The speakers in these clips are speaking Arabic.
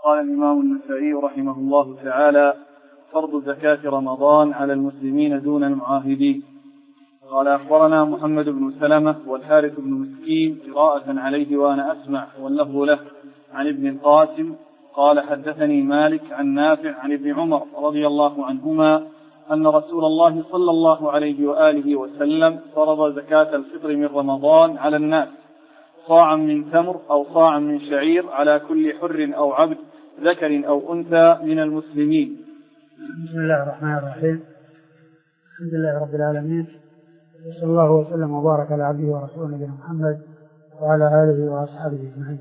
قال الإمام النسائي رحمه الله تعالى: فرض زكاة رمضان على المسلمين دون المعاهدين. قال: أخبرنا محمد بن سلمة والحارث بن مسكين قراءة عليه وأنا أسمع واللفظ له عن ابن القاسم قال: حدثني مالك عن نافع عن ابن عمر رضي الله عنهما أن رسول الله صلى الله عليه وآله وسلم فرض زكاة الفطر من رمضان على الناس، صاعا من تمر أو صاعا من شعير على كل حر أو عبد ذكر أو أنثى من المسلمين. بسم الله الرحمن الرحيم. الحمد لله رب العالمين، صلى الله وسلم وبارك على عبده ورسوله نبينا محمد وعلى آله وأصحابه أجمعين.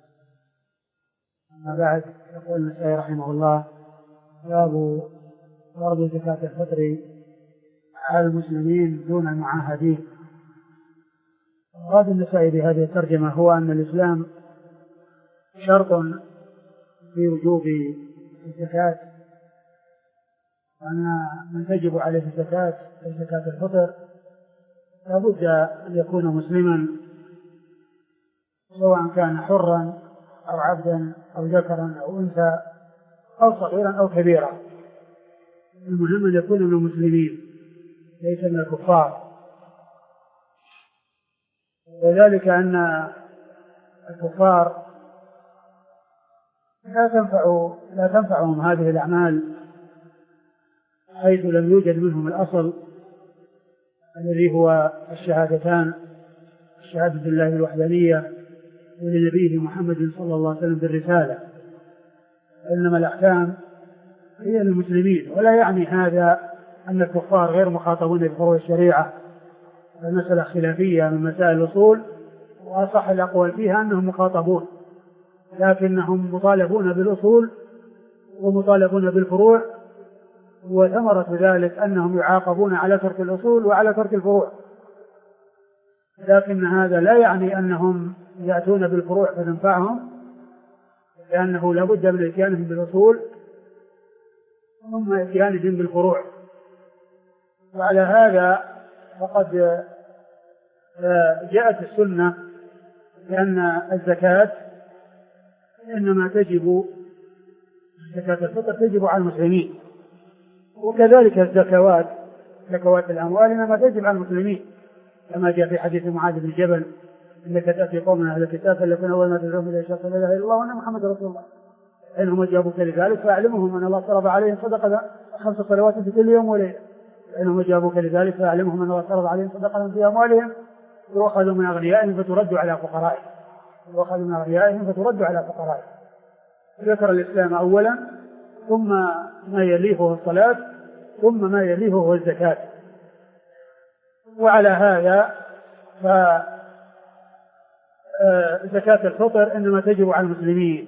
أما بعد، يقول النسائي رحمه الله: باب فرض زكاة الفطر على المسلمين دون المعاهدين. مراد النسائي بهذه الترجمة هو أن الإسلام شرط في وجوب الزكاة، وأن من تجب عليه الزكاة زكاة الفطر لابد أن يكون مسلما، سواء كان حرا أو عبدا أو ذكرا أو أنثى أو صغيرا أو كبيرا. المهم أن يكون من المسلمين ليس من الكفار، وذلك أن الكفار لا تنفعهم هذه الأعمال حيث لم يوجد منهم الأصل الذي هو الشهادتان، الشهادة بالله الوحدانية ولنبيه محمد صلى الله عليه وسلم بالرسالة، إنما الأحكام هي للمسلمين. ولا يعني هذا أن الكفار غير مخاطبون بفروع الشريعة، المسألة خلافية من مسائل الأصول، وأصح الأقوال فيها أنهم مخاطبون، لكنهم مطالبون بالأصول ومطالبون بالفروع، وثمرة ذلك أنهم يعاقبون على ترك الأصول وعلى ترك الفروع. لكن هذا لا يعني أنهم يأتون بالفروع فتنفعهم، لأنه لا بد من إتيانهم بالأصول ثم إتيانهم بالفروع. وعلى هذا فقد جاءت السنة بأن الزكاة إنما تجب، زكاة الفطر تجب على المسلمين، وكذلك الزكوات، زكوات الأموال إنما تجب على المسلمين، كما جاء في حديث معاذ بن جبل: إنك تأتي قوم من أهل الكتاب فليكن أول ما تدعوهم إلى شهادة لا إله إلا الله وأن محمد رسول الله، إنهم أجابوك لذلك فأعلمهم أن الله فرض عليهم صدقة 5 صلوات في كل يوم وليلة، إنهم أجابوك لذلك فأعلمهم أن الله فرض عليهم صدقة في أموالهم يؤخذ من أغنيائهم فترد على فقرائهم، يؤخذ من أغنيائهم فترد على فقرائهم. ذكر الإسلام أولا، ثم ما يليه هو الصلاة، ثم ما يليه هو الزكاة. وعلى هذا فزكاة الفطر إنما تجب على المسلمين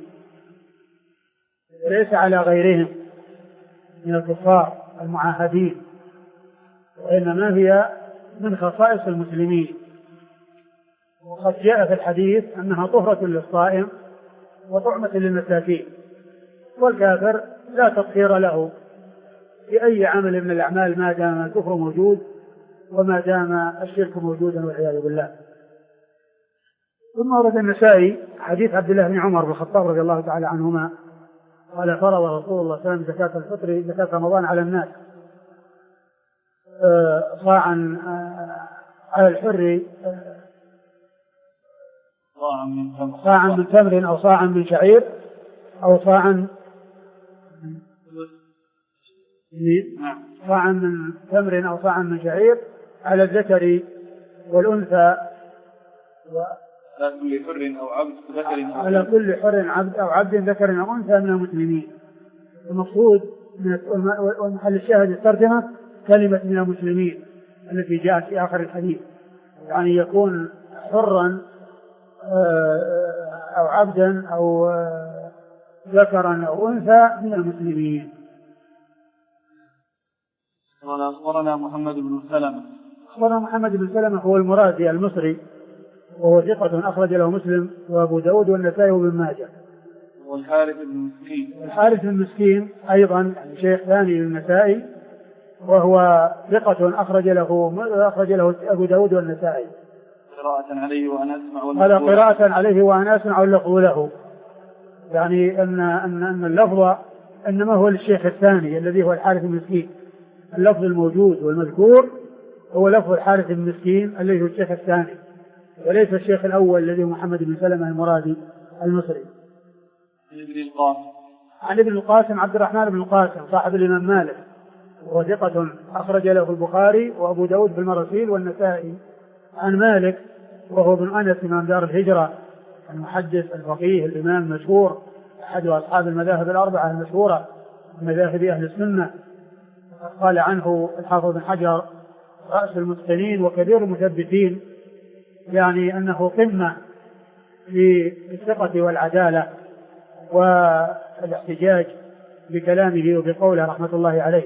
وليس على غيرهم من الكفار المعاهدين، وإنما هي من خصائص المسلمين. وقد جاء في الحديث أنها طهرة للصائم وطعمة للمساكين، والكافر لا تطهير له بأي عمل من الأعمال ما دام الكفر موجود وما دام الشرك موجودا والعياذ بالله. ثم ورد النسائي حديث عبد الله بن عمر بن الخطاب رضي الله تعالى عنهما قال: فرض رسول الله صلى الله عليه وسلم زكاة الفطر زكاة رمضان على الناس، صاعا على الحر، صاعا من تمر أو صاعا من شعير أو صاعا من تمر أو صاعا من شعير على الذكر والأنثى، على كل حر عبد أو عبد ذكر أو أنثى من المسلمين. المقصود ومحل الشاهد الترجمة كلمة من المسلمين التي جاءت في آخر الحديث، يعني يكون حرا أو عبدا أو ذكرا أو أنثى من المسلمين. أخبرنا محمد بن سلمة. أخبرنا محمد بن سلمة هو المرادي المصري، وهو ثقة أخرج له مسلم وأبو داود والنسائي وابن ماجه. والحارث بن مسكين. الحارث بن مسكين أيضا شيخ ثاني للنسائي، وهو ثقة أخرج له أبو داود والنسائي. قراءة عليه وأنا أسمع واللفظ له. يعني أن اللفظ إنما هو للشيخ الثاني الذي هو الحارث المسكين. اللفظ الموجود والمذكور هو لفظ الحارث المسكين الذي هو الشيخ الثاني، وليس الشيخ الأول الذي هو محمد بن سلمة المرادي المصري. عن ابن القاسم عبد الرحمن بن القاسم صاحب الإمام مالك، وهو ثقة أخرج له البخاري وأبو داود في المراسيل والنسائي. عن مالك وهو ابن أنس إمام دار الهجرة المحدث الفقيه الإمام المشهور أحد أصحاب المذاهب الأربعة المشهورة من مذاهب أهل السنة. قال عنه الحافظ بن حجر رأس المتقنين وكبير المثبتين، يعني أنه قمة في الثقة والعدالة والاحتجاج بكلامه وبقوله رحمة الله عليه.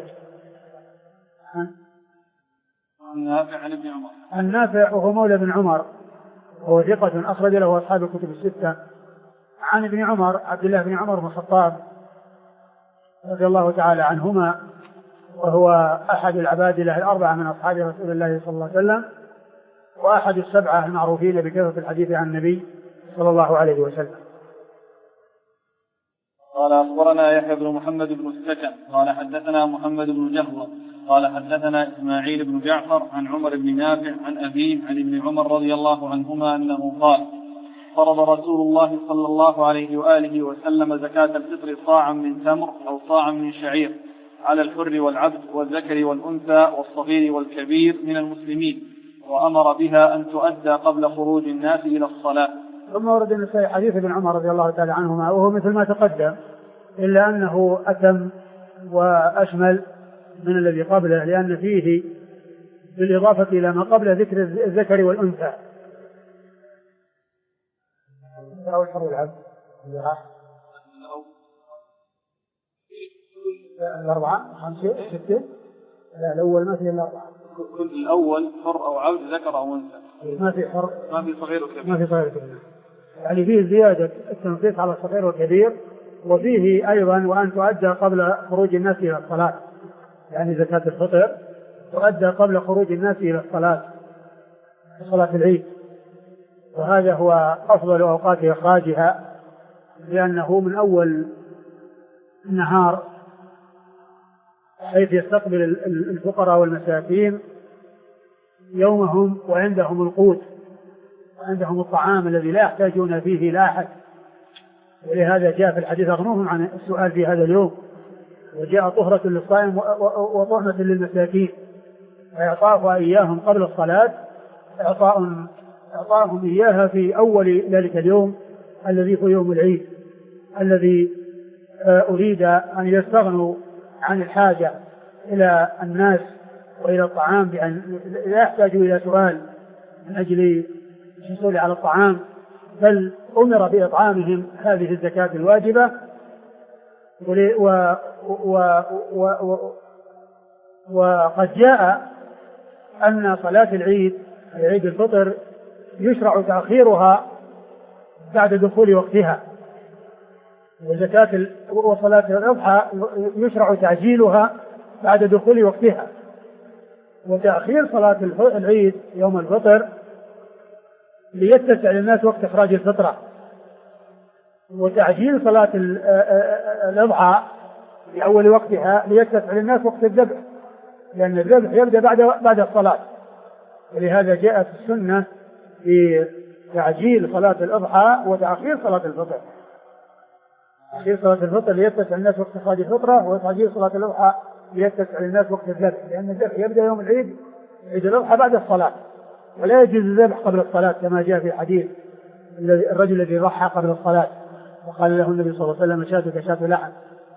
النافع وهو مولى بن عمر وهو ثقة أخرج له أصحاب الكتب الستة. عن ابن عمر عبد الله بن عمر بن الخطاب رضي الله تعالى عنهما، وهو أحد العبادلة الأربعة من أصحاب رسول الله صلى الله عليه وسلم، وأحد السبعة المعروفين بكثرة الحديث عن النبي صلى الله عليه وسلم. قال أخبرنا يحيى بن محمد بن السكن قال حدثنا محمد بن جهوة قال حدثنا إسماعيل بن جعفر عن عمر بن نافع عن أبيه عن ابن عمر رضي الله عنهما أنه قال: فرض رسول الله صلى الله عليه وآله وسلم زكاة الفطر صاعا من تمر أو صاعا من شعير على الحر والعبد والذكر والأنثى والصغير والكبير من المسلمين، وأمر بها أن تؤدى قبل خروج الناس إلى الصلاة. ثم ورد النسائي حديث ابن عمر رضي الله تعالى عنهما وهو مثل ما تقدم، إلا أنه أتم وأشمل من الذي قبله، لأن فيه بالإضافة إلى ما قبل ذكر الذكر والأنثى. أو الحر والعبد الأربعة خمسة ستة، لا الأول ما فيه الأربعة، كل الأول حر أو عبد ذكر أو أنثى، ما في حر ما في صغير وكبير، ما في صغير وكبير، يعني فيه زيادة التنصيص على الصغير والكبير، وفيه أيضا وأن تؤدى قبل خروج الناس إلى الصلاة، يعني زكاة الفطر تؤدى قبل خروج الناس إلى الصلاة في صلاة العيد، وهذا هو أفضل أوقات إخراجها، لأنه من أول النهار حيث يستقبل الفقراء والمساكين يومهم وعندهم القوت وعندهم الطعام الذي لا يحتاجون فيه لا أحد، ولهذا جاء في الحديث أغنوهم عن السؤال في هذا اليوم، وجاء طهرة للصائم وطعمة للمساكين، فإعطاؤها إياهم قبل الصلاة إعطاهم إياها في أول ذلك اليوم الذي هو يوم العيد، الذي أريد أن يستغنوا عن الحاجة إلى الناس وإلى الطعام، بأن لا يحتاجوا إلى سؤال من أجل الحصول على الطعام، بل أمر بإطعامهم هذه الزكاة الواجبة. وقد جاء أن صلاة العيد عيد الفطر يشرع تأخيرها بعد دخول وقتها، وصلاة الأضحى يشرع تعجيلها بعد دخول وقتها، وتأخير صلاة العيد يوم الفطر ليتسع للناس وقت إخراج الفطرة، وتعجيل صلاة الأضحى في أول وقتها ليتسع للناس وقت الذبح، لأن الذبح يبدأ بعد الصلاة، ولهذا جاءت السنة في تعجيل صلاة الأضحى وتأخير صلاة الفطر. تأخير صلاة الفطر ليتسع للناس وقت إخراج الفطرة، وتعجيل صلاة الأضحى ليتسع للناس وقت الذبح، لأن الذبح يبدأ يوم العيد عيد الأضحى بعد الصلاة، ولا يجوز الذبح قبل الصلاة كما جاء في حديث الرجل الذي ضحى قبل الصلاة وقال له النبي صلى الله عليه وسلم شاتك شاة لحم.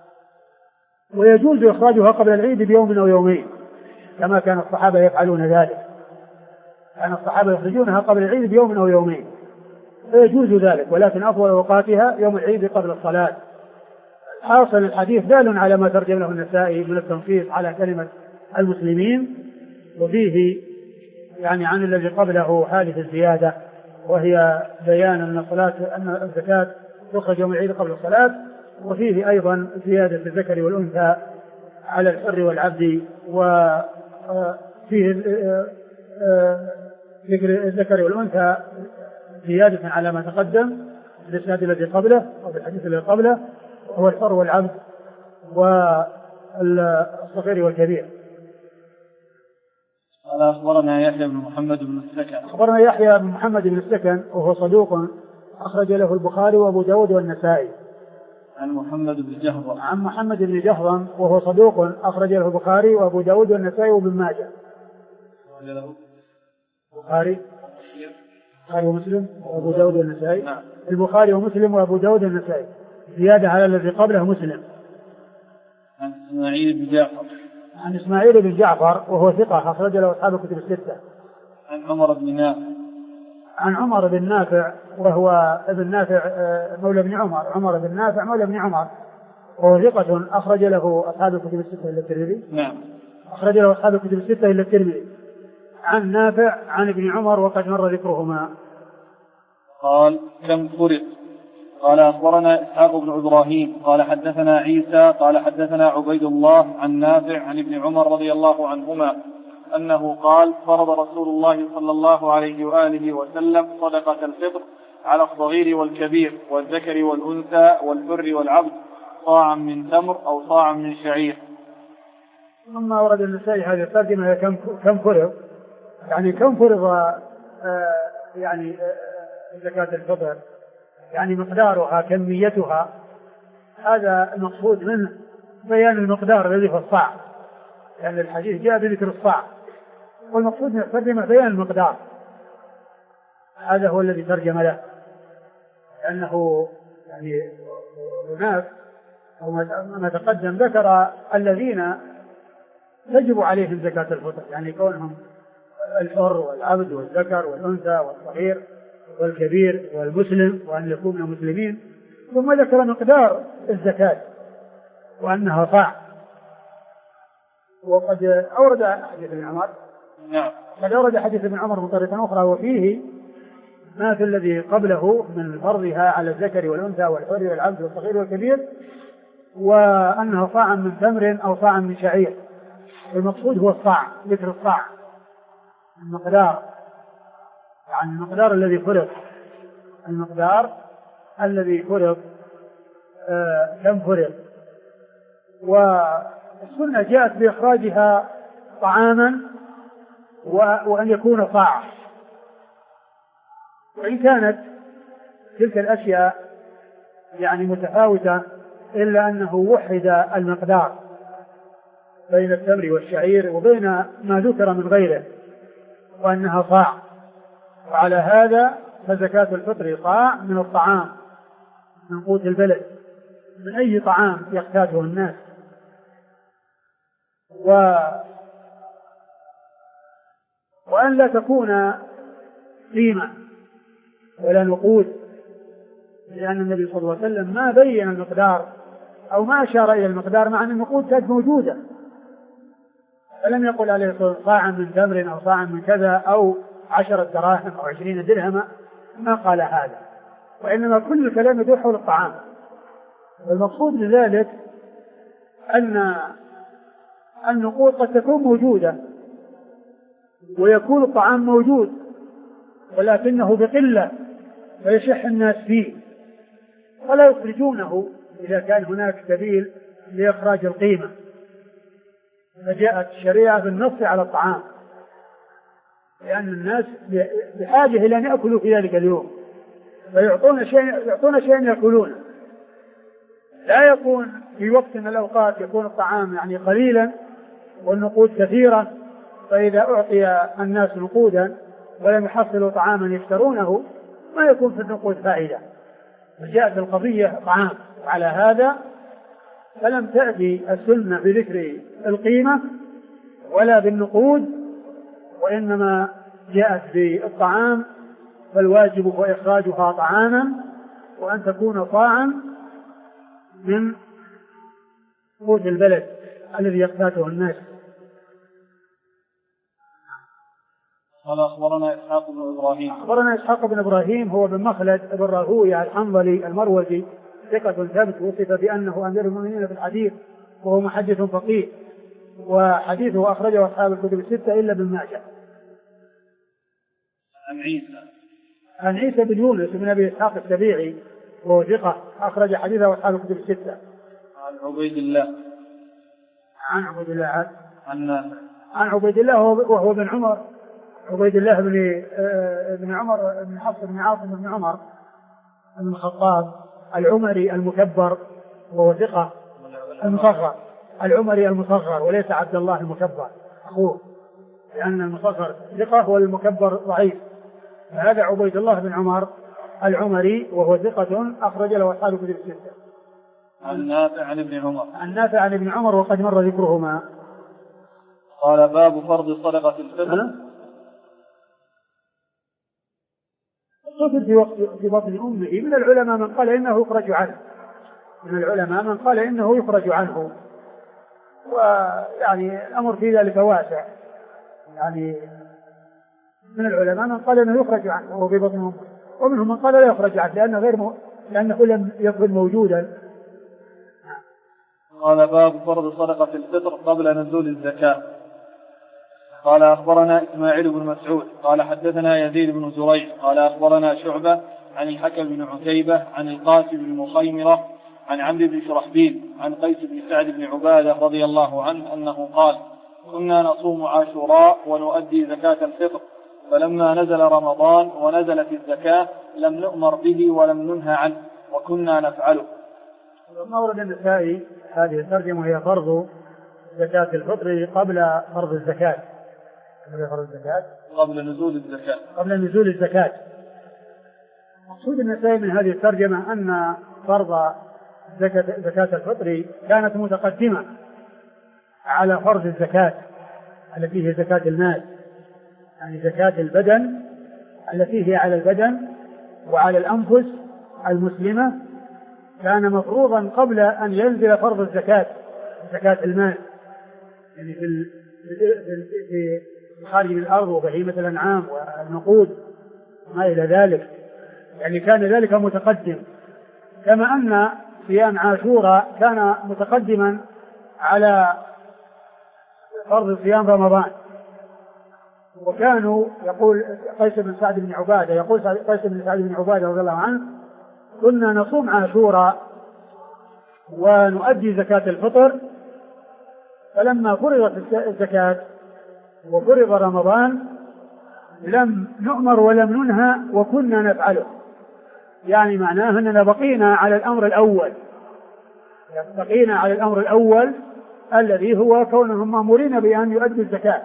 ويجوز إخراجها قبل العيد بيوم أو يومين كما كان الصحابة يفعلون ذلك، كان الصحابة يخرجونها قبل العيد بيوم أو يومين، فيجوز ذلك، ولكن أفضل أوقاتها يوم العيد قبل الصلاة. حاصل الحديث دال على ما ترجم له النسائي من التنصيص على كلمة المسلمين، وفيه يعني عن الذي قبله هذه الزيادة، وهي بيان أن الزكاة تخرج يوم العيد قبل الصلاة، وفيه أيضا زيادة الذكر والأنثى على الحر والعبد، وفيه ذكر الذكر والأنثى زيادة على ما تقدم الإسناد الذي قبله أو بالحديث الذي قبله، هو الحر والعبد والصغير والكبير. قال أخبرنا يحيى بن محمد بن السكن. أخبرنا يحيى بن محمد بن السكن وهو صدوق أخرج له البخاري وأبو داود والنسائي. عن محمد بن جهضم. عن محمد بن جهضم وهو صدوق أخرج له البخاري وأبو داود والنسائي وابن ماجه. البخاري ومسلم وأبو داود والنسائي. نعم. البخاري ومسلم وأبو داود والنسائي زيادة على الذي قبله مسلم. عن إسماعيل بن جعفر. عن إسماعيل بن جعفر وهو ثقة أخرج له أصحاب الكتب الستة. عن عمر بن نافع. عن عمر بن نافع وهو ابن نافع مولى بن عمر. عمر بن نافع مولى بن عمر وهو ثقة أخرج له أصحاب الكتب الستة إلا الترمذي. نعم. أخرج له أصحاب الكتب الستة إلا الترمذي. عن نافع عن ابن عمر وقد مر ذكرهما. قال كم فرق؟ قال أخبرنا إسحاق بن إبراهيم قال حدثنا عيسى قال حدثنا عبيد الله عن نافع عن ابن عمر رضي الله عنهما أنه قال فرض رسول الله صلى الله عليه وآله وسلم صدقة الفطر على الصغير والكبير والذكر والأنثى والحر والعبد صاعا من تمر أو صاعا من شعير. ثم ورد النسائي هذه الترجمة كم فرض، يعني كم فرض زكاة الفطر، يعني مقدارها كميتها، هذا المقصود منه بيان المقدار الذي في الصاع، لأن يعني الحديث جاء بذكر الصاع والمقصود من الترجمة بيان المقدار، هذا هو الذي ترجم له، لأنه يعني هناك أو ما تقدم ذكر الذين تجب عليهم زكاة الفطر، يعني كونهم الحر والعبد والذكر والأنثى والصغير والكبير والمسلم وأن يكونوا مسلمين، ثم ذكر مقدار الزكاة وأنها صاع. وقد أورد حديث ابن عمر. نعم. قد أورد حديث ابن عمر من طريقة أخرى وفيه ما في الذي قبله من فرضها على الذكر والأنثى والحر والعبد والصغير والكبير، وأنها صاع من تمر أو صاع من شعير. المقصود هو الصاع، ذكر الصاع، المقدار، يعني المقدار الذي فرض، المقدار الذي فرض كم فرض. والسنة جاءت بإخراجها طعاما وأن يكون صاع، وإن كانت تلك الأشياء يعني متفاوتة إلا أنه وحد المقدار بين التمر والشعير وبين ما ذكر من غيره وأنها صاع. وعلى هذا فزكاة الفطر صاع من الطعام، من قوت البلد، من أي طعام يحتاجه الناس. وأن لا تكون قيمة ولا نقود، لأن النبي صلى الله عليه وسلم ما بين المقدار أو ما أشار إلى المقدار، مع أن النقود كانت موجودة، فلم يقل عليه الصلاة والسلام صاعا من تمر أو صاعا من كذا أو 10 دراهم أو 20 درهما، ما قال هذا، وإنما كل الكلام يدور حول الطعام. والمقصود بذلك أن النقود قد تكون موجودة ويكون الطعام موجود ولكنه بقلة فيشح الناس فيه ولا يخرجونه إذا كان هناك سبيل لإخراج القيمة، فجاءت الشريعة بالنص على الطعام، لأن الناس بحاجة إلى أن يأكلوا في ذلك اليوم، فيعطون شيئا يأكلونه. لا يكون في وقت من الأوقات يكون الطعام يعني قليلا والنقود كثيرة، فإذا أعطي الناس نقودا ولم يحصلوا طعاما يشترونه ما يكون في النقود فائدة، فجاءت القضية طعام. وعلى هذا فلم تأتي السنة بذكر القيمة ولا بالنقود، وإنما جاءت بالطعام، فالواجب هو إخراجها طعاما وأن تكون صاعا من قوت البلد الذي يقتاته الناس. قال أخبرنا إسحاق بن إبراهيم. أخبرنا إسحاق بن إبراهيم هو بن مخلد بن راهويه الحنظلي المروزي، ثقة ثابت، وصف بأنه أمير المؤمنين في الحديث، وهو محدث فقيه، وحديثه أخرجه أصحاب الكتب الستة إلا ابن ماجه. عن عيسى بن يونس بن أبي إسحاق السبيعي وهو ثقة أخرج حديثه أصحاب الكتب الستة. عن عبيد الله عن عبيد الله عن عبيد الله وهو بن عمر، عبيد الله بن عمر بن حفص بن عاصم بن عمر بن الخطاب العمري المكبر، وهو ثقة المصغر، العمري المصغر وليس عبد الله المكبر أخوه، لأن المصغر ثقة والمكبر ضعيف. هذا عبيد الله بن عمر العمري وهو ثقة أخرج له أصحاب الكتب الستة. عن نافع عن ابن عمر. عن نافع عن ابن عمر وقد مر ذكرهما. قال باب فرض صدقة الفطر. الطفل في بطن أمه من العلماء من قال إنه يخرج عنه، من العلماء من قال إنه يخرج عنه، ويعني الأمر في ذلك واسع، يعني من العلماء من قال إنه يخرج عنه وهو في بطن أمه، ومنهم من قال لا يخرج عنه لأنه لم يكن موجودا. قال باب فرض صدقة الفطر قبل نزول الزكاة. قال أخبرنا إسماعيل بن مسعود قال حدثنا يزيد بن زريع قال أخبرنا شعبة عن الحكم بن عتيبة عن القاسم بن مخيمرة عن عمرو بن شرحبيل عن قيس بن سعد بن عبادة رضي الله عنه أنه قال كنا نصوم عاشوراء ونؤدي زكاة الفطر، فلما نزل رمضان ونزلت الزكاة لم نؤمر به ولم ننهى عنه وكنا نفعله. مورد النسائي هذه الترجمة هي فرض زكاة الفطر قبل فرض الزكاة، قبل نزول الزكاة. مقصود النسائي من هذه الترجمة أن فرض زكاة الفطر كانت متقدمة على فرض الزكاة التي هي زكاة المال، يعني زكاة البدن التي هي على البدن وعلى الأنفس المسلمة، كان مفروضا قبل أن ينزل فرض الزكاة، زكاة المال، يعني في خارج الأرض وبهيمة الأنعام والنقود ما إلى ذلك، يعني كان ذلك متقدم، كما أن صيام عاشوراء كان متقدما على فرض صيام رمضان. وكانوا يقول قيس بن سعد بن عبادة، يقول قيس بن سعد بن عبادة رضي الله عنه كنا نصوم عاشوراء ونؤدي زكاة الفطر، فلما فرضت الزكاة وفرض رمضان لم نؤمر ولم ننهى وكنا نفعله، يعني معناه أننا بقينا على الأمر الأول الذي هو كونهم مأمورين بأن يؤدوا الزكاة،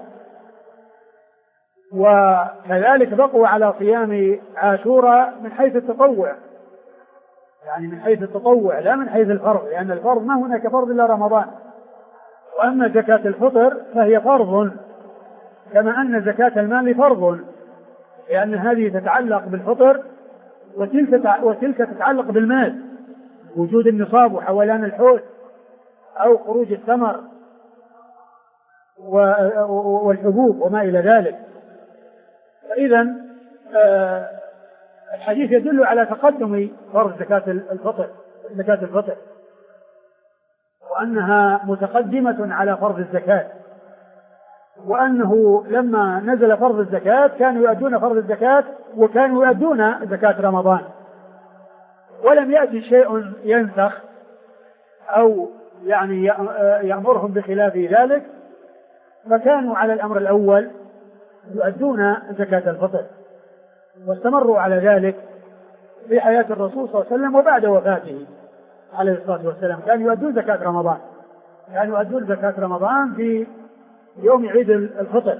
وكذلك بقوا على صيام عاشوراء من حيث التطوع، يعني من حيث التطوع لا من حيث الفرض، لأن الفرض ما هناك فرض إلا رمضان. وأما زكاة الفطر فهي فرض كما أن زكاة المال فرض، لأن هذه تتعلق بالفطر وتلك تتعلق بالمال، وجود النصاب وحولان الحول أو خروج الثمر والحبوب وما إلى ذلك. فإذا الحديث يدل على تقدم فرض زكاة الفطر وأنها متقدمة على فرض الزكاة، وأنه لما نزل فرض الزكاة كانوا يؤدون فرض الزكاة وكانوا يؤدون زكاة رمضان، ولم يأتي شيء ينسخ أو يعني يأمرهم بخلاف ذلك، فكانوا على الأمر الأول يؤدون زكاة الفطر، واستمروا على ذلك في حياة الرسول صلى الله عليه وسلم وبعد وفاته عليه الصلاة والسلام. كانوا يؤدون زكاة رمضان في يوم عيد الفطر.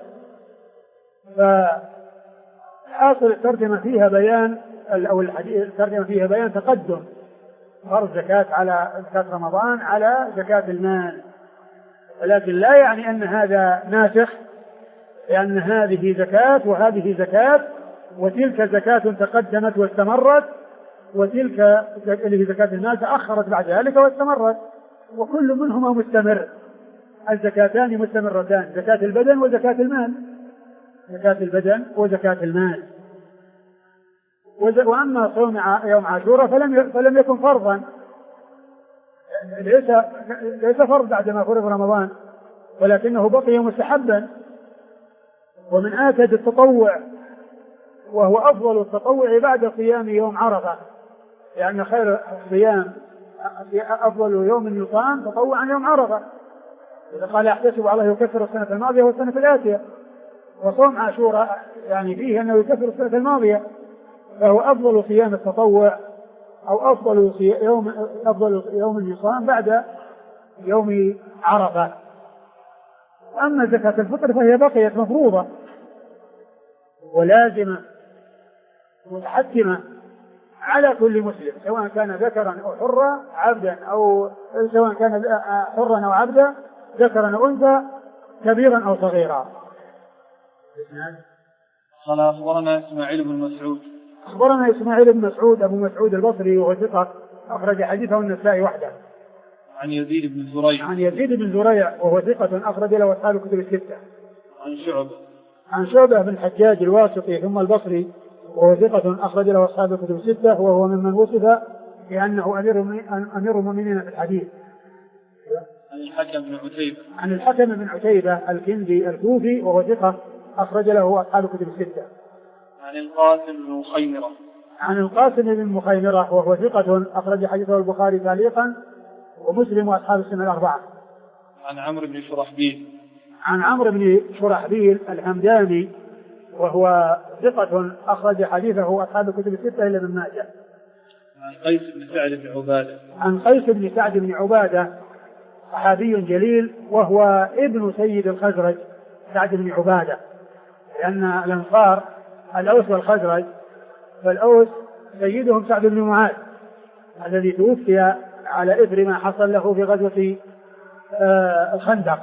فحاصل الترجمة فيها بيان الترجمة فيها بيان تقدم فرض زكاة على زكاة رمضان على زكاة المال، ولكن لا يعني أن هذا ناسخ، لأن هذه زكاة وهذه زكاة، وتلك زكاة تقدمت واستمرت، وتلك اللي هي زكاة المال تأخرت بعد ذلك واستمرت، وكل منهما مستمر. الزكاتان مستمرتان، زكاة البدن وزكاة المال. وأما صوم يوم عاشوراء فلم يكن فرضا، ليس فرض بعدما فرض رمضان، ولكنه بقي مستحبا ومن آكد التطوع، وهو أفضل التطوع بعد صيام يوم عرفة، لأن خير الصيام أفضل يوم يصام تطوعا يوم عرفة، إذا قال يحتسب على يكفر السنة الماضية والسنة الآتية، وصوم عاشوراء يعني فيه أنه يكفر السنة الماضية، فهو أفضل صيام التطوع أو أفضل يوم يصام بعد يوم عرفة. أما زكاة الفطر فهي بقيت مفروضة ولازمة متحتمة على كل مسلم، سواء كان ذكرا أو حرا عبدا، أو سواء كان حرا أو عبدا ذكرا أو أنثى كبيرا أو صغيرا. قال أخبرنا إسماعيل بن مسعود. أخبرنا إسماعيل بن مسعود أبو مسعود البصري وهو ثقة أخرج حديثه النسائي وحده. عن يزيد بن زريع. عن يزيد بن زريع وهو ثقة أخرج له أصحاب الكتب الستة. عن شعبة بن الحجاج الواسطي ثم البصري وهو ثقة أخرج له أصحاب الكتب الستة، وهو ممن وصف بأنه أمير المؤمنين في الحديث. عن الحكم بن عتيبة الكندي الكوفي وهو ثقة أخرج له أصحاب الكتب الستة. عن القاسم بن مخيمرة وهو ثقة أخرج حديثه البخاري تعليقا ومسلم وأصحاب السنة الأربعة. عن عمرو بن شرحبيل. عن عمرو بن شرحبيل الحمداني وهو ثقة أخرج حديثه أصحاب الكتب الستة إلا ابن ماجه. عن قيس بن سعد بن عبادة. عن قيس بن سعد بن عبادة صحابي جليل وهو ابن سيد الخزرج سعد بن عبادة، لأن الأنصار الأوس والخزرج، فالأوس سيدهم سعد بن معاذ الذي توفي على إثر ما حصل له في غزوة الخندق،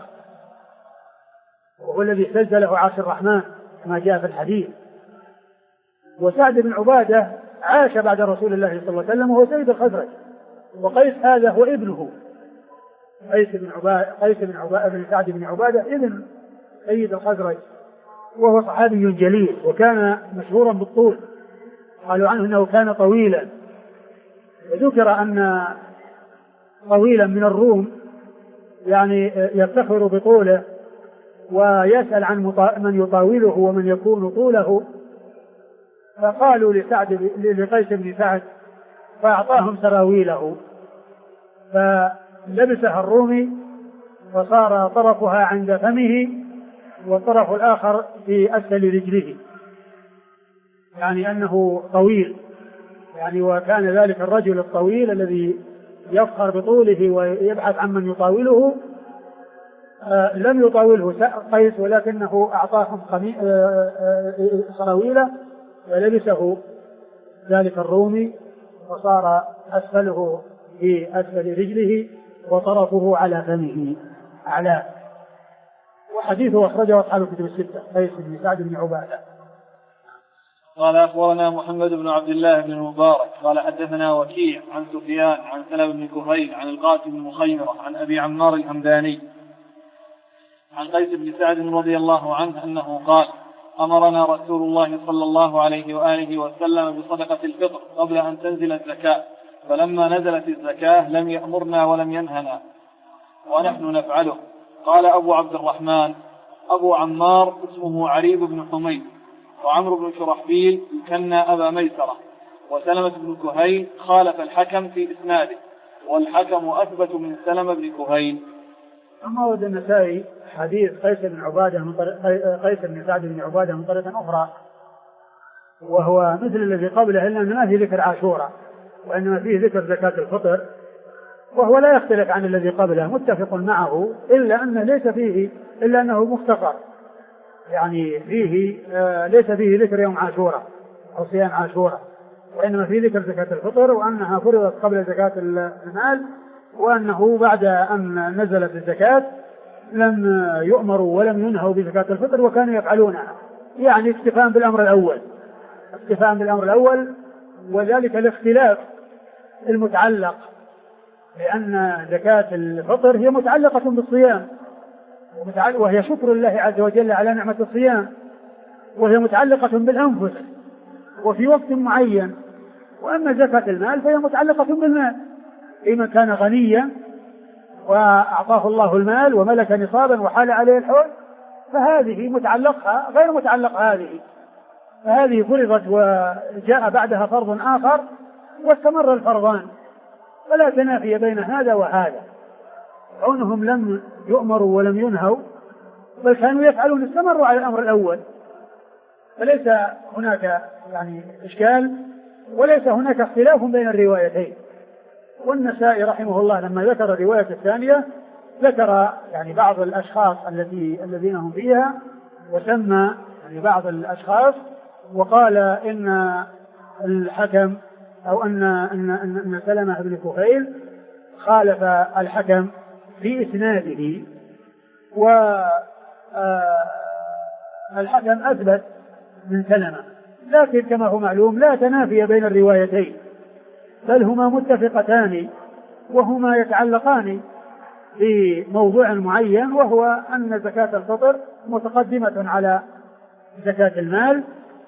وهو الذي استجزله عرش الرحمن كما جاء في الحديث. وسعد بن عبادة عاش بعد رسول الله صلى الله عليه وسلم وهو سيد الخزرج، وقيس هذا هو ابنه، قيس بن سعد بن عبادة ابن سيد الخزرج، وهو صحابي جليل وكان مشهورا بالطول، قالوا عنه انه كان طويلا، وذكر ان طويلا من الروم يعني يفتخر بطوله ويسأل عن من يطاوله ومن يكون طوله، فقالوا لقيس بن سعد فأعطاهم سراويله فلبسها الرومي فصار طرفها عند فمه والطرف الآخر في أسفل رجله، يعني أنه طويل يعني. وكان ذلك الرجل الطويل الذي يفخر بطوله ويبحث عن من يطاوله لم يطاوله قيس، ولكنه أعطاهم سراويله ولبسه ذلك الرومي وصار أسفله في أسفل رجله وطرفه على فمه أعلاه. وحديثه أخرجه أصحاب الكتب الستة. قيس بن سعد بن عبادة. قال أخبرنا محمد بن عبد الله بن المبارك قال حدثنا وكيع عن سفيان عن سلمة بن كهيل عن القاسم بن مخيمرة عن أبي عمار الحمداني عن قيس بن سعد رضي الله عنه أنه قال: أمرنا رسول الله صلى الله عليه وآله وسلم بصدقة الفطر قبل أن تنزل الزكاة، فلما نزلت الزكاة لم يأمرنا ولم ينهنا ونحن نفعله. قال أبو عبد الرحمن: أبو عمار اسمه عريب بن حميد، وعمرو بن شرحبيل يكنى أبا ميسرة، وسلمة بن كهيل خالف الحكم في إسناده، والحكم أثبت من سلمة بن كهيل. أما ورد النسائي حديث قيس بن سعد بن عبادة من طريقة أخرى، وهو مثل الذي قبله إلا أنه ما فيه ذكر عاشوراء وإنما فيه ذكر زكاة الفطر، وهو لا يختلف عن الذي قبله، متفق معه، إلا أنه ليس فيه إلا أنه مختصر، يعني فيه ليس فيه ذكر يوم عاشوراء أو صيام عاشوراء، وإنما فيه ذكر زكاة الفطر وأنها فرضت قبل زكاة المال، وأنه بعد أن نزلت الزكاة لم يؤمروا ولم ينهوا بزكاة الفطر وكانوا يفعلونها، يعني اكتفاء بالأمر الأول، وذلك الاختلاف المتعلق، لأن زكاة الفطر هي متعلقة بالصيام وهي شكر الله عز وجل على نعمة الصيام، وهي متعلقة بالأنفس وفي وقت معين. وأما زكاة المال فهي متعلقة بالمال، إذا كان غنيا وأعطاه الله المال وملك نصابا وحال عليه الحول فهذه متعلقها غير متعلق هذه، فهذه فرضت وجاء بعدها فرض آخر واستمر الفرضان، فلا تنافي بين هذا وهذا. كونهم لم يؤمروا ولم ينهوا بل كانوا يفعلون، استمروا على الأمر الأول، فليس هناك يعني إشكال وليس هناك اختلاف بين الروايتين. والنسائي رحمه الله لما ذكر الرواية الثانية ذكر يعني بعض الأشخاص الذين هم فيها، وسمى يعني بعض الأشخاص، وقال إن الحكم أو أن سلمة بن كهيل خالف الحكم في إسناده، والحكم أثبت من سلمة، لكن كما هو معلوم لا تنافي بين الروايتين، بل هما متفقتان وهما يتعلقان بموضوع معين، وهو أن زكاة الفطر متقدمة على زكاة المال،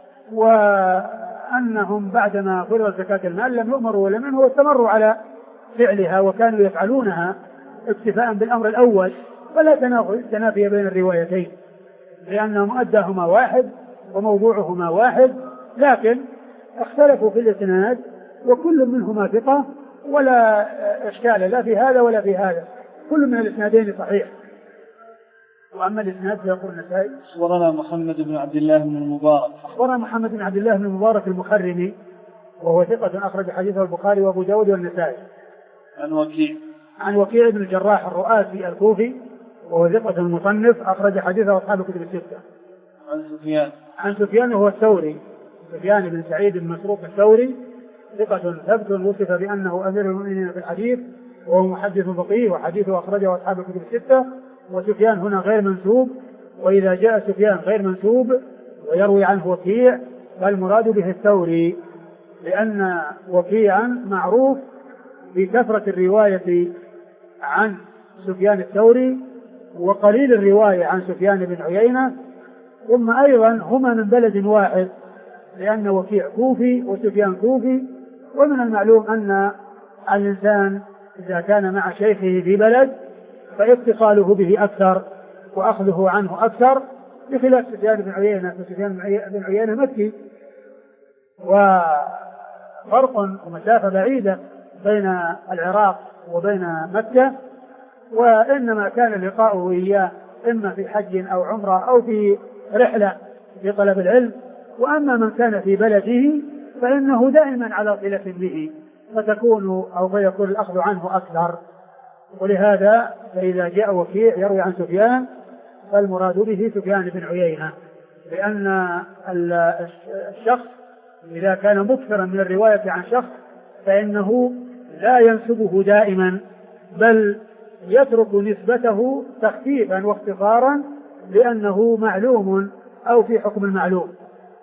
وأنهم بعدما فرضت زكاة المال لم يؤمروا ولم ينهوا واستمروا على فعلها وكانوا يفعلونها اكتفاء بالأمر الأول، فلا تنافي بين الروايتين لأن مؤداهما واحد وموضوعهما واحد، لكن اختلفوا في الإسناد وكل منهما ثقة ولا إشكال لا في هذا ولا في هذا، كل من الإسنادين صحيح. وأما الإسناد فيقول النسائي أخبرنا محمد بن عبد الله بن المبارك. أخبرنا محمد بن عبد الله بن المبارك المخرمي وهو ثقة أخرج حديثه البخاري وأبو داود والنسائي. عن وكيع بن الجراح الرؤاسي الكوفي وهو ثقة مصنف أخرج حديثه أصحاب الكتب الستة. عن سفيان وهو الثوري، سفيان بن سعيد بن مسروق الثوري ثقة ثبت وصف بأنه أمير المؤمنين في الحديث وهو محدث فقيه وحديثه أخرجه أصحاب الكتب الستة. وسفيان هنا غير منسوب، وإذا جاء سفيان غير منسوب ويروي عنه وكيع فالمراد به الثوري، لأن وكيعا معروف بكثرة الرواية عن سفيان الثوري وقليل الرواية عن سفيان بن عيينة، ثم أيضا هما من بلد واحد لأن وكيع كوفي وسفيان كوفي، ومن المعلوم أن الإنسان إذا كان مع شيخه في بلد فاتصاله به أكثر وأخذه عنه أكثر، بخلاف سفيان بن عيينة، فسفيان بن عيينة مكي وفرق ومسافة بعيدة بين العراق وبين مكة، وإنما كان لقاؤه إياه إما في حج أو عمرة أو في رحلة في طلب العلم. وأما من كان في بلده فإنه دائما على صلة به فيكون الأخذ عنه أكثر. ولهذا فإذا جاء وكيع يروي عن سفيان فالمراد به سفيان بن عيينة، لأن الشخص إذا كان مكثرا من الرواية عن شخص فإنه لا ينسبه دائما بل يترك نسبته تخفيفا واختصارا لأنه معلوم أو في حكم المعلوم.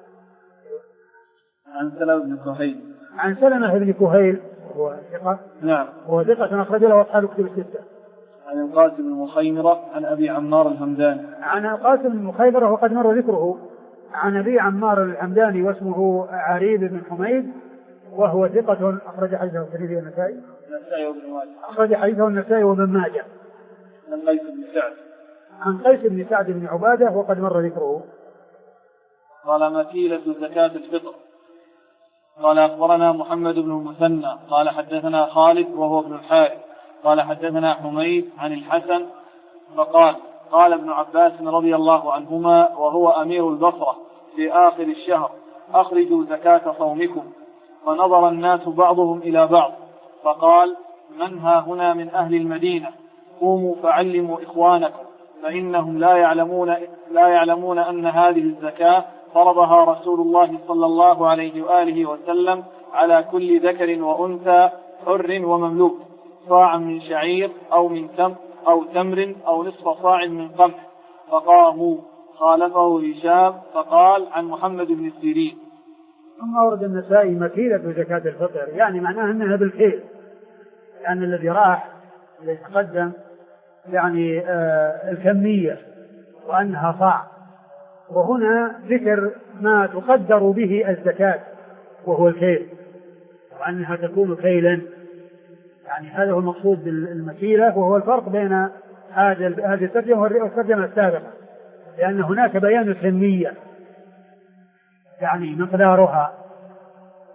عن سلمة بن كهيل هو ثقة. نعم. هو ثقة أخرج له أصحاب الكتب الستة. عن القاسم بن مخيمرة عن أبي عمار الحمداني. عن القاسم بن مخيمرة وقد مر ذكره. عن أبي عمار الحمداني واسمه عريب بن حميد وهو ثقة أخرج حديثه الترمذي والنسائي. أخرج حديثه النسائي وابن ماجه. عن قيس بن سعد. عن قيس بن سعد بن عبادة وقد مر ذكره. قال مكيلة زكاة الفطر. قال أخبرنا محمد بن المثنى قال حدثنا خالد وهو ابن الحارث قال حدثنا حميد عن الحسن فقال قال ابن عباس رضي الله عنهما وهو أمير البصرة في آخر الشهر أخرجوا زكاة صومكم، فنظر الناس بعضهم إلى بعض فقال من ها هنا من أهل المدينة قوموا فعلموا إخوانكم فإنهم لا يعلمون أن هذه الزكاة فرضها رسول الله صلى الله عليه وآله وسلم على كل ذكر وأنثى حر ومملوك صاع من شعير أو تمر أو نصف صاع من قمح. فقاموا. خالفه هشام فقال عن محمد بن سيرين. ثم أورد النسائي مكيلة زكاة الفطر، يعني معناها أنها بالكيل، يعني الذي راح الذي تقدم يعني الكمية وأنها صاع، وهنا ذكر ما تقدر به الزكاة وهو الكيل وأنها تكون كيلا، يعني هذا هو المقصود بالمكيلة، وهو الفرق بين هذه الترجمة والترجمة السابقة، لأن هناك بيان الكمية يعني مقدارها،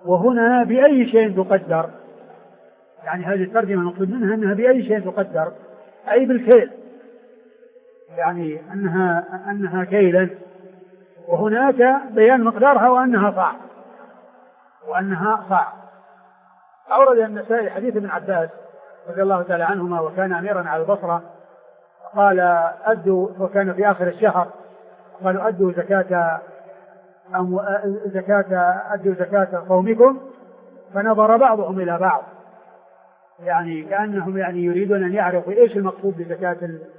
وهنا بأي شيء تقدر، يعني هذه الترجمة نقصد منها أنها بأي شيء تقدر، أي بالكيل، يعني أنها كيلا، وهناك بيان مقدارها وأنها صاع. أورد النسائي حديث ابن عباس رضي الله تعالى عنهما، وكان أميرا على البصرة، قال أدوا، وكان في آخر الشهر، قالوا أدوا زكاة قومكم، فنظر بعضهم إلى بعض، يعني كأنهم يعني يريدون أن يعرفوا إيش المقصود بزكاة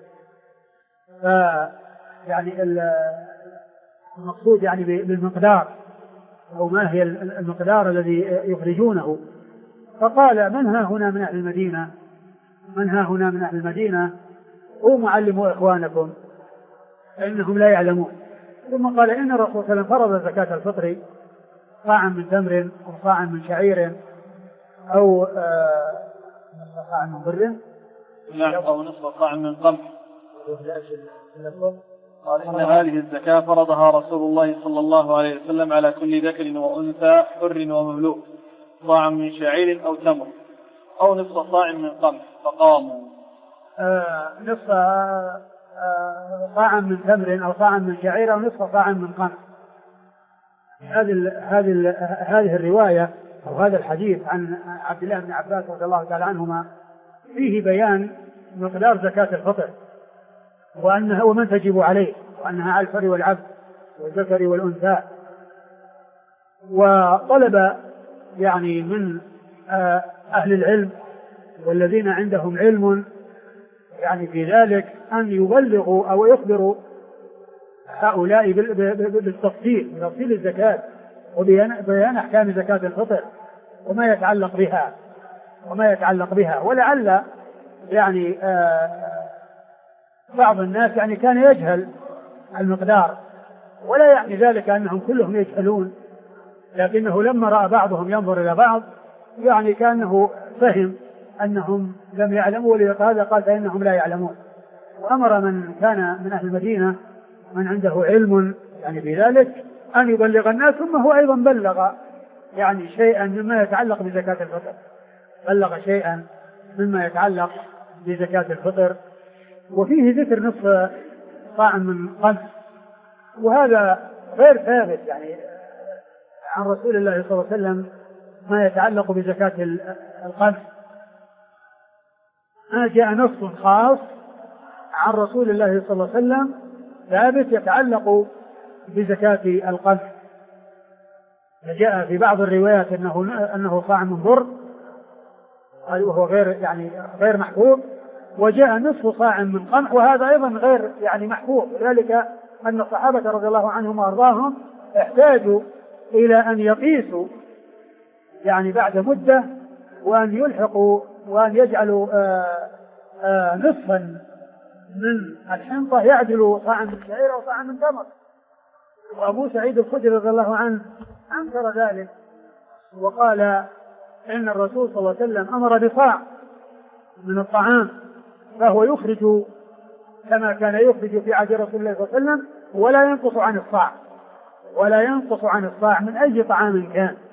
يعني المقصود يعني بالمقدار، أو ما هي المقدار الذي يخرجونه. فقال من ها هنا من أهل المدينة قوموا علموا إخوانكم فإنهم لا يعلمون. ثم قال إن الرسول صلى الله عليه وسلم فرض زكاة الفطر صاعا من تمر أو صاعا من شعير أو صاعا من بر، أو نصف صاع من قمح. قال إن هذه الزكاة فرضها رسول الله صلى الله عليه وسلم على كل ذكر وأنثى حر ومملوك، صاع من شعير أو تمر أو نصف صاع من قمح، فقاموا. نصف صاع من تمر أو صاع من شعير أو نصف صاع من قمح. هذه الرواية أو هذا الحديث عن عبد الله بن عباس رضي الله تعالى عنهما فيه بيان مقدار زكاة الفطر، وأنها ومن تجب عليه، وأنها على الحر والعبد والذكر والأنثى. وطلب يعني من أهل العلم والذين عندهم علم يعني في ذلك أن يبلغوا أو يخبروا هؤلاء بتفصيل الزكاة وبيان أحكام زكاة الفطر وما يتعلق بها. ولعل يعني بعض الناس يعني كان يجهل المقدار، ولا يعني ذلك أنهم كلهم يجهلون، لكنه لما رأى بعضهم ينظر إلى بعض يعني كأنه فهم أنهم لم يعلموا، ولهذا قال فإنهم لا يعلمون. وأمر من كان من أهل المدينة من عنده علم يعني في ذلك أن يبلغ الناس، ثم هو أيضا بلغ يعني شيئا مما يتعلق بزكاة الفطر، بلغ شيئا مما يتعلق بزكاة الفطر. وفيه ذكر نصف صاع من قمح، وهذا غير ثابت يعني عن رسول الله صلى الله عليه وسلم ما يتعلق بزكاة القمح. ما جاء نص خاص عن رسول الله صلى الله عليه وسلم ثابت يتعلق بزكاة القمح. جاء في بعض الروايات أنه صاع من بر وهو غير محفوظ، وجاء نصف صاع من قمح وهذا أيضا غير يعني محفوظ، ذلك أن الصحابة رضي الله عنهم وأرضاهم احتاجوا إلى أن يقيسوا يعني بعد مدة وأن يلحقوا وأن يجعلوا نصفا من الحنطة يعدل صاعا من شعير أو صاعا من تمر. وأبو سعيد الخدري رضي الله عنه أنكر ذلك وقال إن الرسول صلى الله عليه وسلم أمر بصاع من الطعام فهو يخرج كما كان يخرج في عهد رسول الله صلى الله عليه وسلم، ولا ينقص عن الصاع من أي طعام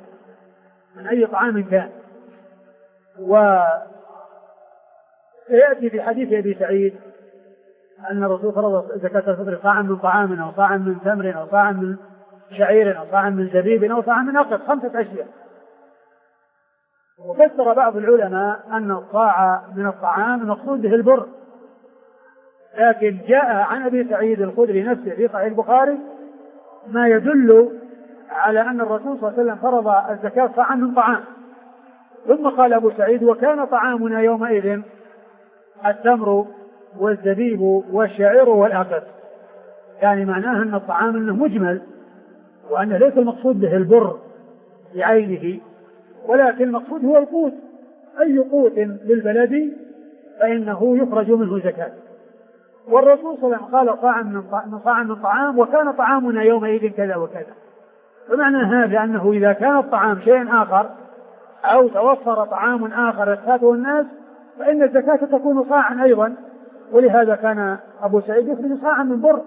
كان. ويأتي في حديث أبي سعيد أن الرسول فرض زكاة الفطر صاعا من طعام أو صاعا من تمر أو صاعا من شعير أو صاعا من زبيب أو صاعا من أقط، 5 أشياء. وفسر بعض العلماء أن الصاع من الطعام مقصود به البر، لكن جاء عن أبي سعيد الخدري نفسه في صحيح البخاري ما يدل على أن الرسول صلى الله عليه وسلم فرض الزكاة صاعا من طعام. ثم قال أبو سعيد وكان طعامنا يومئذ التمر والزبيب والشعير والأقط، يعني معناه أن الطعام أنه مجمل، وأن ليس المقصود به البر بعينه، ولكن المقصود هو القوت، أي قوت للبلد فإنه يخرج منه زكاة. والرسول صلى الله عليه وسلم قال صاعا من طعام وكان طعامنا يومئذ كذا وكذا. فمعنى هذا أنه إذا كان الطعام شيء آخر أو توفر طعام آخر يحتاجه الناس فإن الزكاة تكون صاعا أيضا. ولهذا كان أبو سعيد يخرج صاعا من بر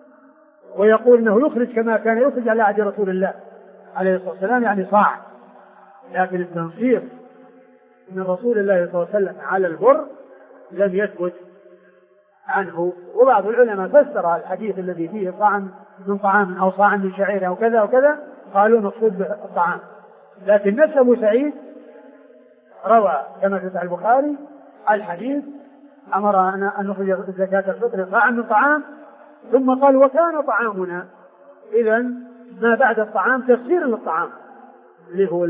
ويقول أنه يخرج كما كان يخرج على عهد رسول الله عليه الصلاة والسلام، يعني صاع. لكن التنصيص من رسول الله صلى الله عليه وسلم على البر لم يثبت عنه. وبعض العلماء فسر الحديث الذي فيه صاع من طعام أو صاع من شعير أو كذا وكذا، قالوا نقصد بالطعام. لكن نفس أبو سعيد روى كما في البخاري الحديث أمر أن نخرج زكاة الفطر صاعا من طعام، ثم قال وكان طعامنا. إذن ما بعد الطعام تفسير للطعام اللي هو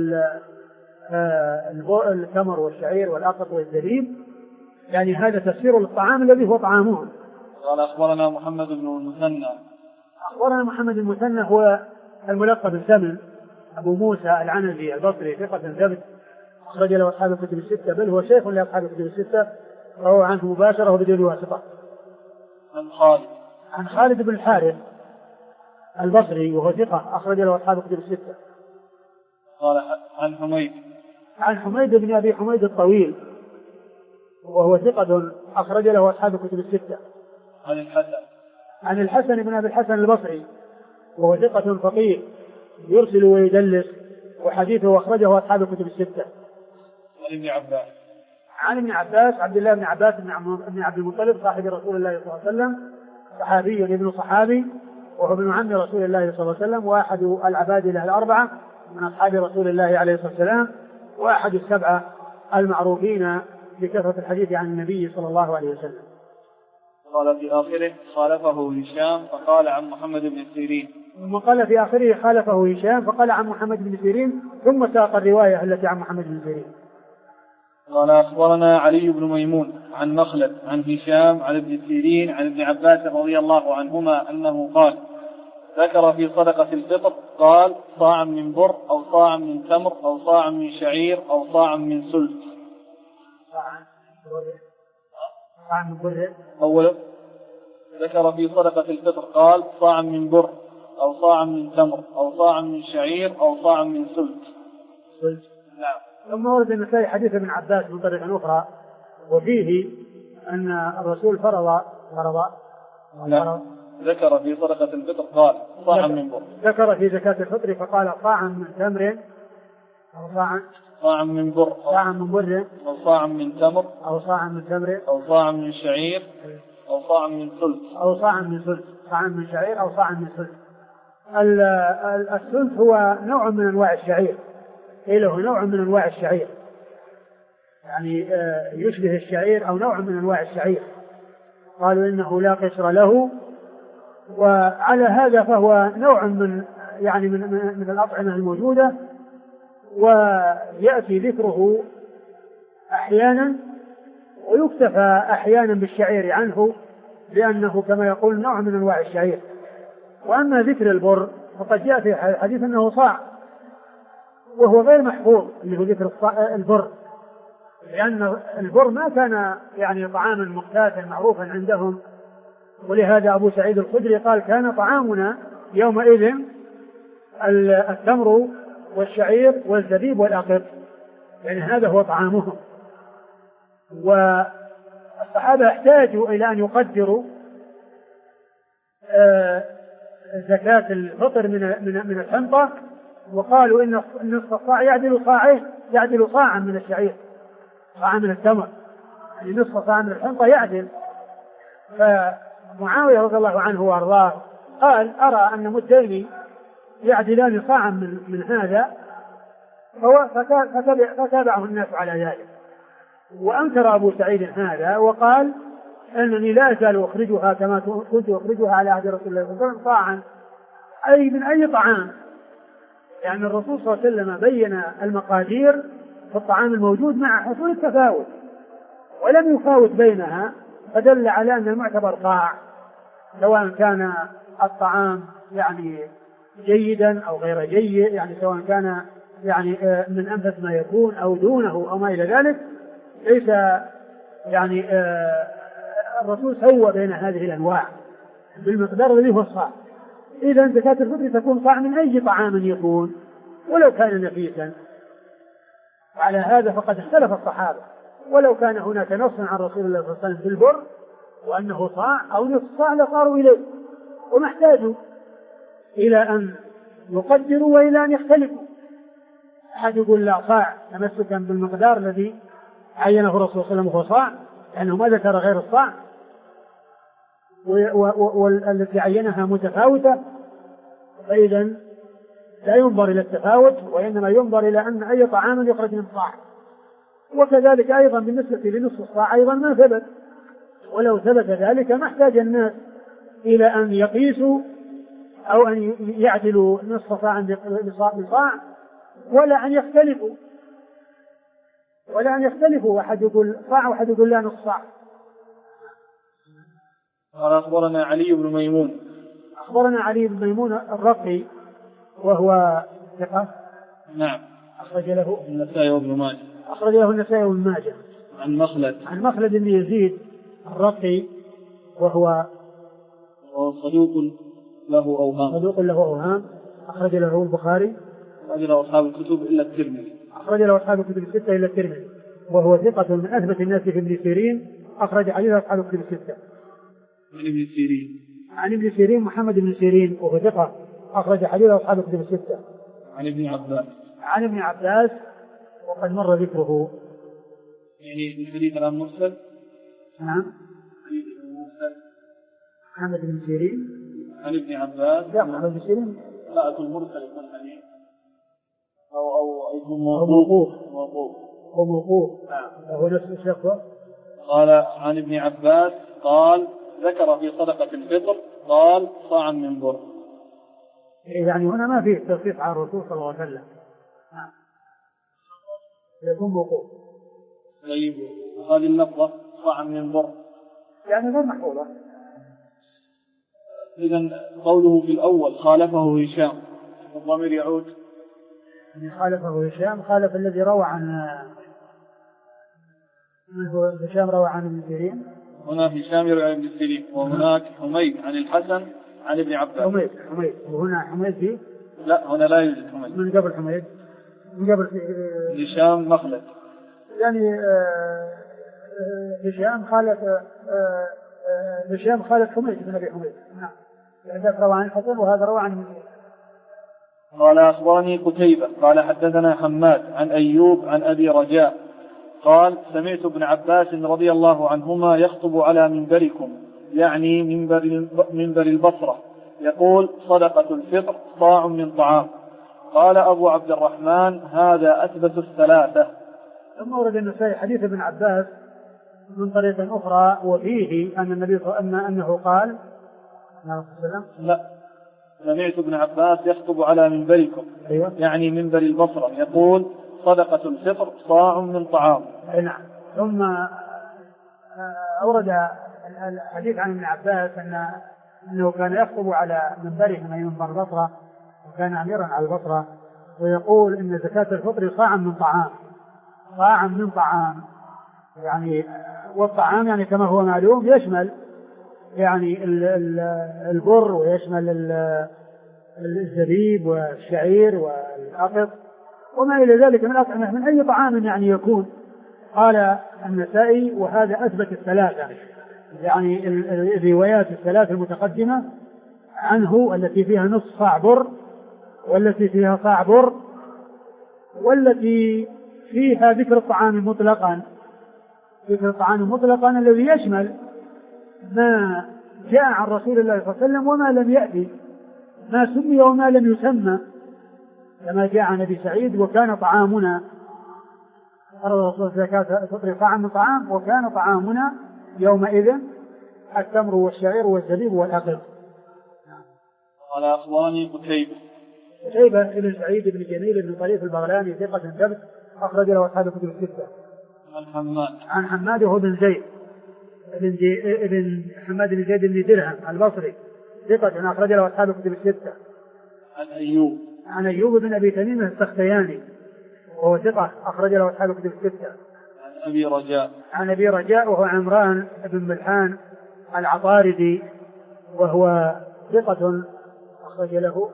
التمر والشعير والأقط والزبيب، يعني هذا تفسير للطعام الذي هو طعامهم. قال أخبرنا محمد بن المثنى. أخبرنا محمد المثنى هو الملقب بالثمن، أبو موسى العنزي البصري، ثقة ثبت، أخرج له أصحاب الكتب الستة، بل هو شيخ لأصحاب الكتب الستة، روى عنه مباشرة وبدون واسطة. عن خالد بن الحارث البصري وهو ثقة، أخرج له أصحاب الكتب الستة. قال عن حميد بن أبي حميد الطويل وهو ثقة، أخرج له أصحاب الكتب الستة. عن الحسن بن أبي الحسن البصري وهو ثقة فقيه يرسل ويدلس، وحديثه أخرجه أصحاب الكتب الستة. عن ابن عباس عبد الله بن عباس بن عبد المطلب صاحب رسول الله صلى الله عليه وسلم، صحابي ابن صحابي، وهو ابن عم رسول الله صلى الله عليه وسلم، وأحد العبادلة الأربعة من أصحاب رسول الله عليه الصلاة والسلام، وأحد السبعة المعروفين بكثرة الحديث عن النبي صلى الله عليه وسلم. قال في آخره خالفه هشام فقال عن محمد بن سيرين. ثم قال في آخره خالفه هشام فقال عن محمد بن سيرين، ثم ساق الرواية التي عن محمد بن سيرين. قال أخبرنا علي بن ميمون عن مخلد عن هشام عن ابن سيرين عن ابن عباس رضي الله عنهما أنه قال ذكر في صدقة الفطر قال صاع من بر أو صاع من تمر أو صاع من شعير أو صاع من سلت. أولا ذكر في صدقة الفطر قال صاع من بر أو صاع من تمر أو صاع من شعير أو صاع من سلت. نعم. ثم ورد النسائي حديث ابن عباس من طريق أخرى وفيه أن الرسول فرض ذكر في صدقة الفطر قال صاعا من بر. ذكر في زكاة الفطر فقال صاعا من تمر أو صاعا من بر أو صاعا من تمر أو صاعا من تمر أو صاعا من شعير أو صاعا من سلت صاعا من شعير أو صاعا من سلت. السلت هو نوع من أنواع الشعير، له نوع من أنواع الشعير، يعني يشبه الشعير أو نوع من أنواع الشعير، قالوا إنه لا قشر له، وعلى هذا فهو نوع من يعني من الأطعمة الموجودة، ويأتي ذكره أحيانا ويكتفى أحيانا بالشعير عنه، لأنه كما يقول نوع من أنواع الشعير. وأما ذكر البر فقد جاء في حديث أنه صاع، وهو غير محفوظ اللي هو ذكر البر، لأن البر ما كان يعني طعاما مختاتا معروفا عندهم، ولهذا أبو سعيد الخدري قال كان طعامنا يومئذ التمر والشعير والزبيب والأقط، يعني هذا هو طعامهم. والصحابة احتاجوا إلى أن يقدروا زكاة الفطر من الحنطة، وقالوا إن نصف الصاع يعدل صاعا من الشعير، صاعا من التمر، يعني نصف صاع من الحنطة يعدل. فمعاوية رضي الله عنه وأرضاه قال أرى أن مدين يعدلان صاعا من هذا، فتابعه الناس على ذلك. وأنكر أبو سعيد هذا وقال أنني لا أزال أخرجها كما كنت أخرجها على عهد رسول الله صلى الله عليه وسلم صاعا، أي من أي طعام، يعني الرسول صلى الله عليه وسلم بين المقادير في الطعام الموجود مع حصول التفاوت، ولم يفاوت بينها، فدل على أن المعتبر صاع، سواء كان الطعام يعني جيدا أو غير جيد، يعني سواء كان يعني من أنفس ما يكون أو دونه أو ما إلى ذلك، ليس يعني الرسول سوى بين هذه الأنواع بالمقدار الذي هو الصاع. إذا زكاة الفطر تكون صاع من أي طعام يكون ولو كان نفيسا. وعلى هذا فقد اختلف الصحابة، ولو كان هناك نص عن رسول الله صلى الله عليه وسلم في البر وأنه صاع أو نصف صاع لصاروا إليه، وما احتاجوا إلى أن يقدروا وإلى أن يختلفوا. أحد يقول لا صاع تمسكا بالمقدار الذي عينه الرسول صلى الله عليه وسلم وهو صاع، لأنه ما ذكر غير الصاع، والتي عينها متفاوتة، فإذا لا ينظر إلى التفاوت وإنما ينظر إلى أن أي طعام يخرج من صاع. وكذلك أيضا بالنسبة لنصف الصاع أيضا ما ثبت، ولو ثبت ذلك ما احتاج الناس إلى أن يقيسوا أو أن يعدلوا نصف صاع بصاع، ولا أن يختلفوا واحد يقول صاع وواحد يقول لا نصف صاع. قال أخبرنا علي بن ميمون. أخبرنا علي بن ميمون الرقي وهو ثقة. نعم. أخرج له النسائي وابن ماجه. أخرج له النسائي وابن ماجه. عن مخلد بن يزيد الرقي وهو صدوق له أوهام. أخرج له البخاري. أخرج له أصحاب الكتب إلا الترمذي. أخرج له أصحاب الكتب الستة إلا الترمذي، وهو ثقة من أثبت الناس في ابن سيرين، أخرج حديث أصحاب الكتب الستة. عن ابن سيرين محمد بن سيرين وهو ثقة، أخرج حديث أصحاب الكتب الستة. عن ابن عباس وقد مر ذكره. يعني الحديث الآن مرسل. نعم. محمد بن سيرين عن ابن عباس. لا محمد بن سيرين لا أكون مرسل يكون حديث أو يكون موقوف. هو نفس الشيخ. قال عن ابن عباس قال ذكر في صدقة الفطر قال صاع من بر. يعني هنا ما فيه تصريح على الرسول صلى الله عليه وسلم. يكون موقوف. طيب هذه اللفظة صاع من بر يعني غير محفوظة. إذن قوله في الأول خالفه هشام الضمير يعود. خالفه هشام، خالف الذي روى عن هشام روى عن ابن سيرين. هنا هشام يروي عن ابن سيرين، وهناك حميد عن الحسن عن ابن عباس. حميد وهنا حميد فيه؟ لا هنا لا يوجد حميد. من قبل حميد؟ من قبل هشام مخلد. يعني هشام خالف حميد بن أبي حميد. نعم. هذا روى عن الحسن وهذا روى عن قال أخبرني قتيبة قال حدثنا حماد عن أيوب عن أبي رجاء قال سمعت ابن عباس رضي الله عنهما يخطب على منبركم، يعني منبر البصرة، يقول صدقة الفطر صاع من طعام. قال أبو عبد الرحمن هذا أثبت الثلاثة. ثم ورد النسائي حديث ابن عباس من طريق أخرى وفيه أن النبي أنه قال لا سمعت ابن عباس يخطب على منبركم. أيوة. يعني منبر البصرة، يقول صدقة الفطر صاع من طعام. نعم. ثم أورد الحديث عن ابن عباس أنه كان يخطب على منبره من منبر البصرة وكان أميرا على البصرة، ويقول إن زكاة الفطر صاع من طعام، يعني والطعام يعني كما هو معلوم يشمل يعني البر ويشمل الزبيب والشعير والأقط وما إلى ذلك من الأطعمة من أي طعام يعني يكون. قال النسائي وهذا أثبت الثلاثة، يعني الروايات الثلاث المتقدمة عنه التي فيها نصف صاع بر والتي فيها صاع بر والتي فيها ذكر الطعام مطلقا الذي يشمل ما جاء عن رسول الله صلى الله عليه وسلم وما لم يأتي، ما سمي وما لم يسمى، كما جاء عن أبي سعيد وكان طعامنا فرض رسول زكاة الفطر صاع من طعام وكان طعامنا يومئذ التمر والشعير والزبيب والأقط. قال أخبرني قتيبة بن سعيد بن جميل بن طريف البغلاني ثقة ثبت، أخرج له أصحاب الكتب الستة. عن حماد وهو بن زيد ابن حماد بن زيد بن درهم البصري ثقة أخرج له أصحاب الكتب الستة. عن أيوب بن أبي تميم السختياني وهو ثقة أخرج له أصحاب الكتب الستة. عن أبي رجاء وهو عمران بن ملحان العطاردي وهو ثقة أخرج له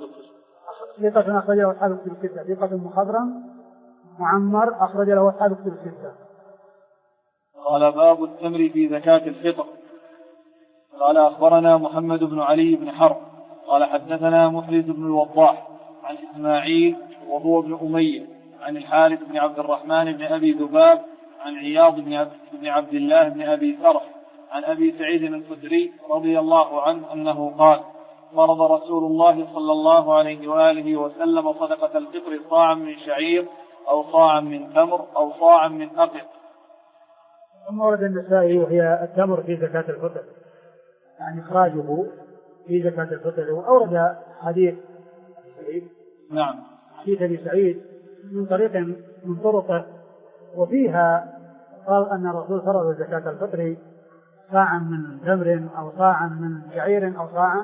أصحاب الكتب الستة. ثقة مخضرم معمر أخرج له أصحاب الكتب الستة. قال باب التمر في زكاة الفطر. قال أخبرنا محمد بن علي بن حرب قال حدثنا محرز بن الوضاح عن إسماعيل وهو ابن أمية عن الحارث بن عبد الرحمن بن أبي ذباب عن عياض بن عبد الله بن أبي سرح عن أبي سعيد الخدري رضي الله عنه أنه قال فرض رسول الله صلى الله عليه وآله وسلم صدقة الفطر صاعا من شعير أو صاعا من تمر أو صاعا من أقط. ثم ورد النسائي وهي التمر في زكاة الفطر، يعني إخراجه في زكاة الفطر. وأورد حديث سعيد، نعم، حديث أبي سعيد من طريق من طرقه، وفيها قال أن الرسول فرض زكاة الفطر صاعا من تمر أو صاعا من شعير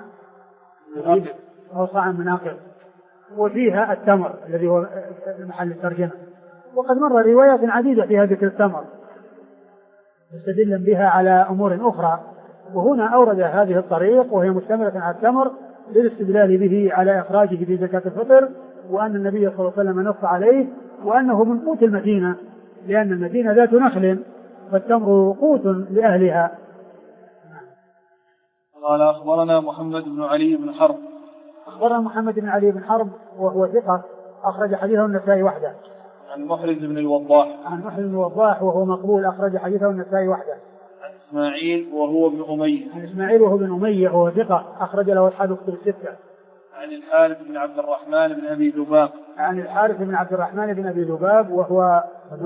أو صاعا من أقط، وفيها التمر الذي هو محل الترجمة. وقد مر روايات عديدة فيها ذكر التمر مستدلا بها على أمور أخرى، وهنا أورد هذه الطريق وهي مشتملة على التمر للاستدلال به على إخراجه في زكاة الفطر، وأن النبي صلى الله عليه وسلم نص عليه، وأنه من قوت المدينة، لأن المدينة ذات نخل فالتمر قوت لأهلها. قال أخبرنا محمد بن علي بن حرب. أخبرنا محمد بن علي بن حرب وهو ثقة أخرج حديثه النسائي وحده. عن محرز بن الوضاح. عن محرز بن الوضاح وهو مقبول أخرج حديثه النسائي وحده. عن إسماعيل وهو ابن أمية. عن إسماعيل وهو ابن أمية وهو ثقة أخرج له أصحاب الكتب الستة. عن الحارث بن عبد الرحمن بن أبي ذباب. عن الحارث بن عبد الرحمن بن أبي ذباب وهو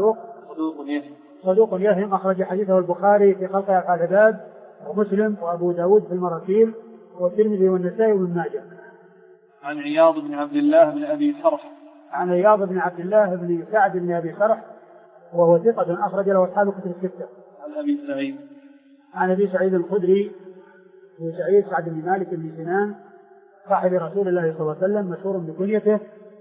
صدوق يهم أخرج حديثه البخاري في خلق أفعال العباد ومسلم وأبو داود في المراسيل والترمذي والنسائي وابن ماجه. عن عياض بن عبد الله بن أبي سرح. عن عياض بن عبد الله بن سعد بن أبي سرح وهو ثقة أخرج له أصحاب الكتب الستة. عن أبي سعيد. عن أبي سعيد الخدري سعيد سعد بن مالك بن سنان صاحب رسول الله صلى الله عليه وسلم مشهور بكنيته،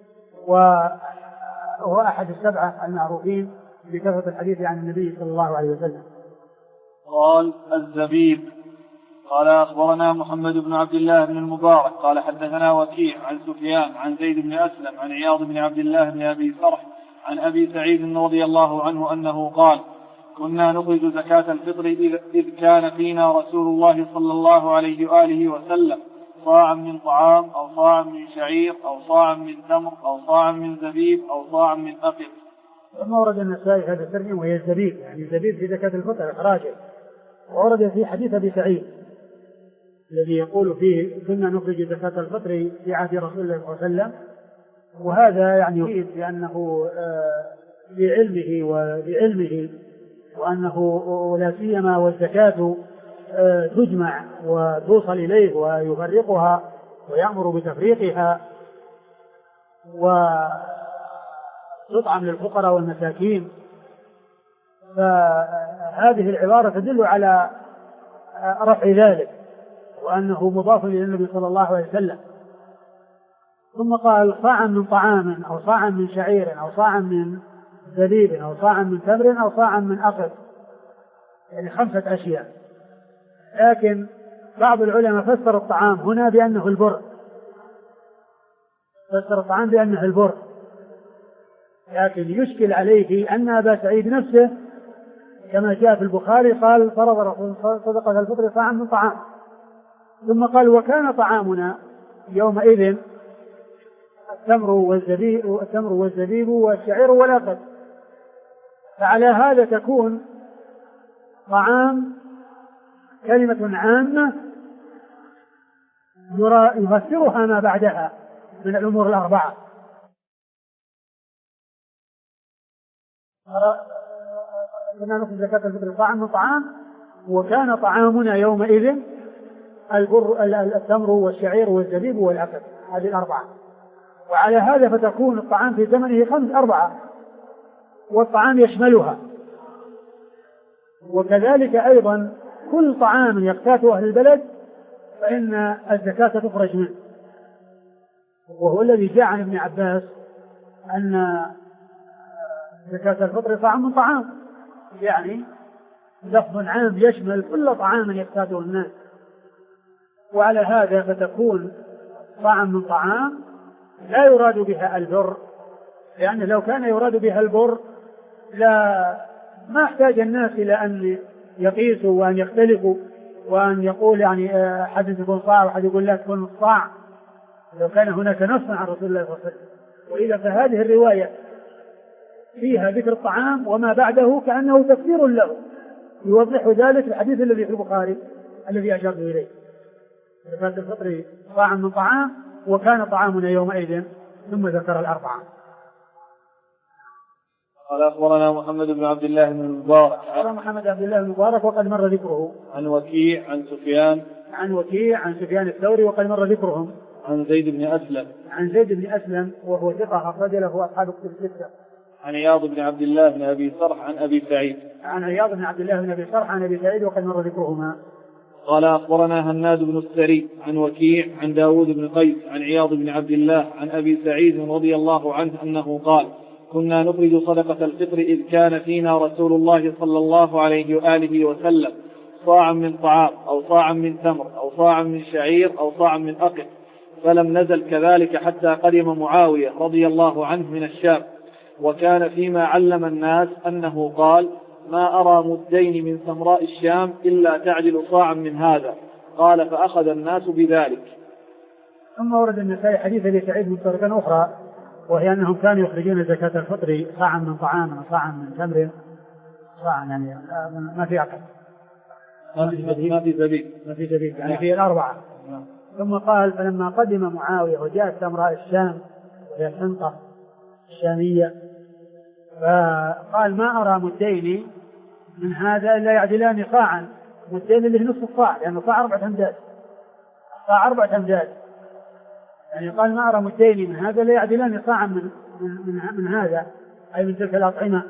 وهو أحد السبعة المعروفين بكثرة الحديث عن النبي صلى الله عليه وسلم. قال الزبيب. قال أخبرنا محمد بن عبد الله بن المبارك قال حدثنا وكيع عن سفيان عن زيد بن أسلم عن عياض بن عبد الله بن أبي سرح عن أبي سعيد رضي الله عنه أنه قال كنا نخرج زكاة الفطر إذ كان فينا رسول الله صلى الله عليه وآله وسلم صاعا من طعام أو صاعا من شعير أو صاعا من تمر أو صاعا من زبيب أو صاعا من أقط. ثم ورد النسائي هذا الترجمة وهي الزبيب، يعني الزبيب في زكاة الفطر إخراجه. وورد في حديث أبي سعيد الذي يقول فيه كنا نخرج زكاة الفطر في عهد رسول الله صلى الله عليه وسلم، وهذا يعني يفيد بأنه بعلمه وأنه ولا سيما والزكاة تجمع وتوصل إليه ويفرقها ويأمر بتفريقها وتطعم للفقراء والمساكين، فهذه العبارة تدل على رفع ذلك وأنه مضاف إلى النبي صلى الله عليه وسلم. ثم قال صاعا من طعام أو صاعا من شعير أو صاعا من زبيب أو صاعا من تمر أو صاعا من أقط، يعني 5 أشياء. لكن بعض العلماء فسر الطعام هنا بأنه البر، فسر الطعام بأنه البر، لكن يشكل عليه أن أبا سعيد نفسه كما جاء في البخاري قال فرض رسول صدقة الفطر صاعا من طعام، ثم قال وكان طعامنا يومئذ التمر والزبيب والشعير والأقط. فعلى هذا تكون طعام كلمة عامة يفسرها ما بعدها من الأمور الأربعة. كنا نخرج زكاة الفطر صاعا من طعام وكان طعامنا يومئذ التمر والشعير والزبيب والأقط، هذه الأربعة. وعلى هذا فتكون الطعام في زمنه 4 والطعام يشملها. وكذلك أيضا كل طعام يقتاته أهل البلد فإن الزكاة تخرج منه، وهو الذي جاء عن ابن عباس أن زكاة الفطر صاع من طعام، يعني لفظ عام يشمل كل طعام يقتاته الناس. وعلى هذا فتكون صاع من طعام لا يراد بها البر، لأن لو كان يراد بها البر ما احتاج الناس إلى أن يقيسوا وأن يختلفوا وأن يقول يعني حد تكون صاع وحد يقول لا تكون صاع، لو كان هناك نص عن رسول الله صلى الله عليه وسلم. وإذا فهذه الرواية فيها ذكر الطعام وما بعده كأنه تفسير له يوضح ذلك الحديث الذي في البخاري الذي أشرت إليه. زكاة الفطر صاع من طعام وكان طعامنا يومئذ، ثم ذكر الأربعة. قال أخبرنا محمد بن عبد الله بن المبارك. قال محمد عبد الله بن المبارك وقد مر ذكره. عن وكيع عن سفيان. عن وكيع عن سفيان الثوري وقد مر ذكرهم. عن زيد بن أسلم. عن زيد بن أسلم وهو ثقة أخرج له أصحاب كتب الستة. عن عياض بن عبد الله بن أبي صرح عن أبي سعيد. عن عياض بن عبد الله بن أبي صرح عن أبي سعيد وقد مر ذكرهما. قال أخبرنا هناد بن السري عن وكيع عن داود بن قيس عن عياض بن عبد الله عن أبي سعيد رضي الله عنه أنه قال: كنا نخرج صدقة الفطر إذ كان فينا رسول الله صلى الله عليه وآله وسلم صاعا من طعام أو صاعا من تمر أو صاعا من شعير أو صاعا من أقط، فلم نزل كذلك حتى قدم معاوية رضي الله عنه من الشام، وكان فيما علم الناس أنه قال: ما أرى مدين من سمراء الشام إلا تعدل صاعا من هذا. قال: فأخذ الناس بذلك. ثم ورد النسائي حديث أبي سعيد من طريقة أخرى، وهي أنهم كانوا يخرجون زكاة الفطر صاعا من طعام وصاعا من تمر، صاعا يعني ما في عقل، ما في زبيب يعني في الأربعة. ثم قال: فلما قدم معاوية وجاءت سمراء الشام وهي سنطة الشامية، فقال: ما أرى مدين من هذا إلا يعدلان صاعا، مدين اللي نصف الصاع، لأنه صاع 4 أمداد، صاع 4 أمداد، يعني قال: ما أرى مدين من هذا إلا يعدلان صاعا من هذا، أي من تلك الأطعمة.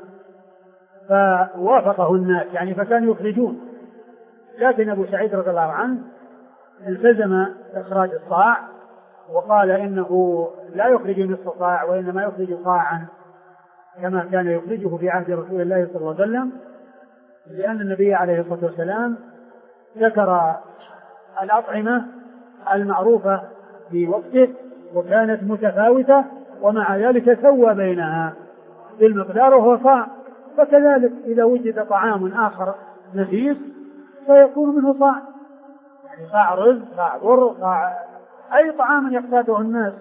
فوافقه الناس يعني فكانوا يخرجون، لكن أبو سعيد رضي الله عنه التزم إخراج الصاع وقال إنه لا يخرج نصف صاع وإنما يخرج صاعا كما كان يخرجه في عهد رسول الله صلى الله عليه وسلم، لأن النبي عليه الصلاة والسلام ذكر الأطعمة المعروفة في وقته وكانت متفاوتة، ومع ذلك سوى بينها بالمقدار وهو صاع. فكذلك إذا وجد طعام آخر نفيس فيكون منه صاع، يعني صاع رز، صاع بر، صاع أي طعام يحتاجه الناس.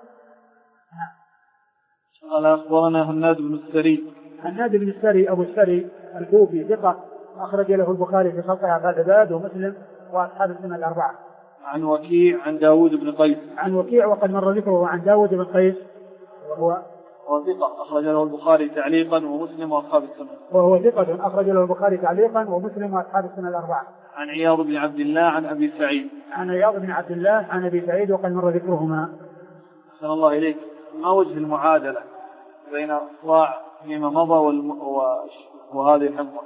قال أخبرنا هناد بن السري. هناد بن السري أبو السري الكوفي ثقة أخرج له البخاري في خلق أفعال العباد ومسلم وأصحاب السنة الأربعة. عن وكيع عن داود بن قيس. عن وكيع وقد مر ذكره عن داود بن قيس وهو ثقة أخرج له البخاري تعليقا ومسلم وأصحاب السنة. وهو ثقة أخرج له البخاري تعليقا ومسلم وأصحاب السنة الأربعة. عن عياض بن عبد الله عن أبي سعيد. عن عياض بن عبد الله عن أبي سعيد وقد مر ذكرهما. أحسن الله إليك. ما وجه المعادلة بين الصاع فيما مضى وهذه الحنطة؟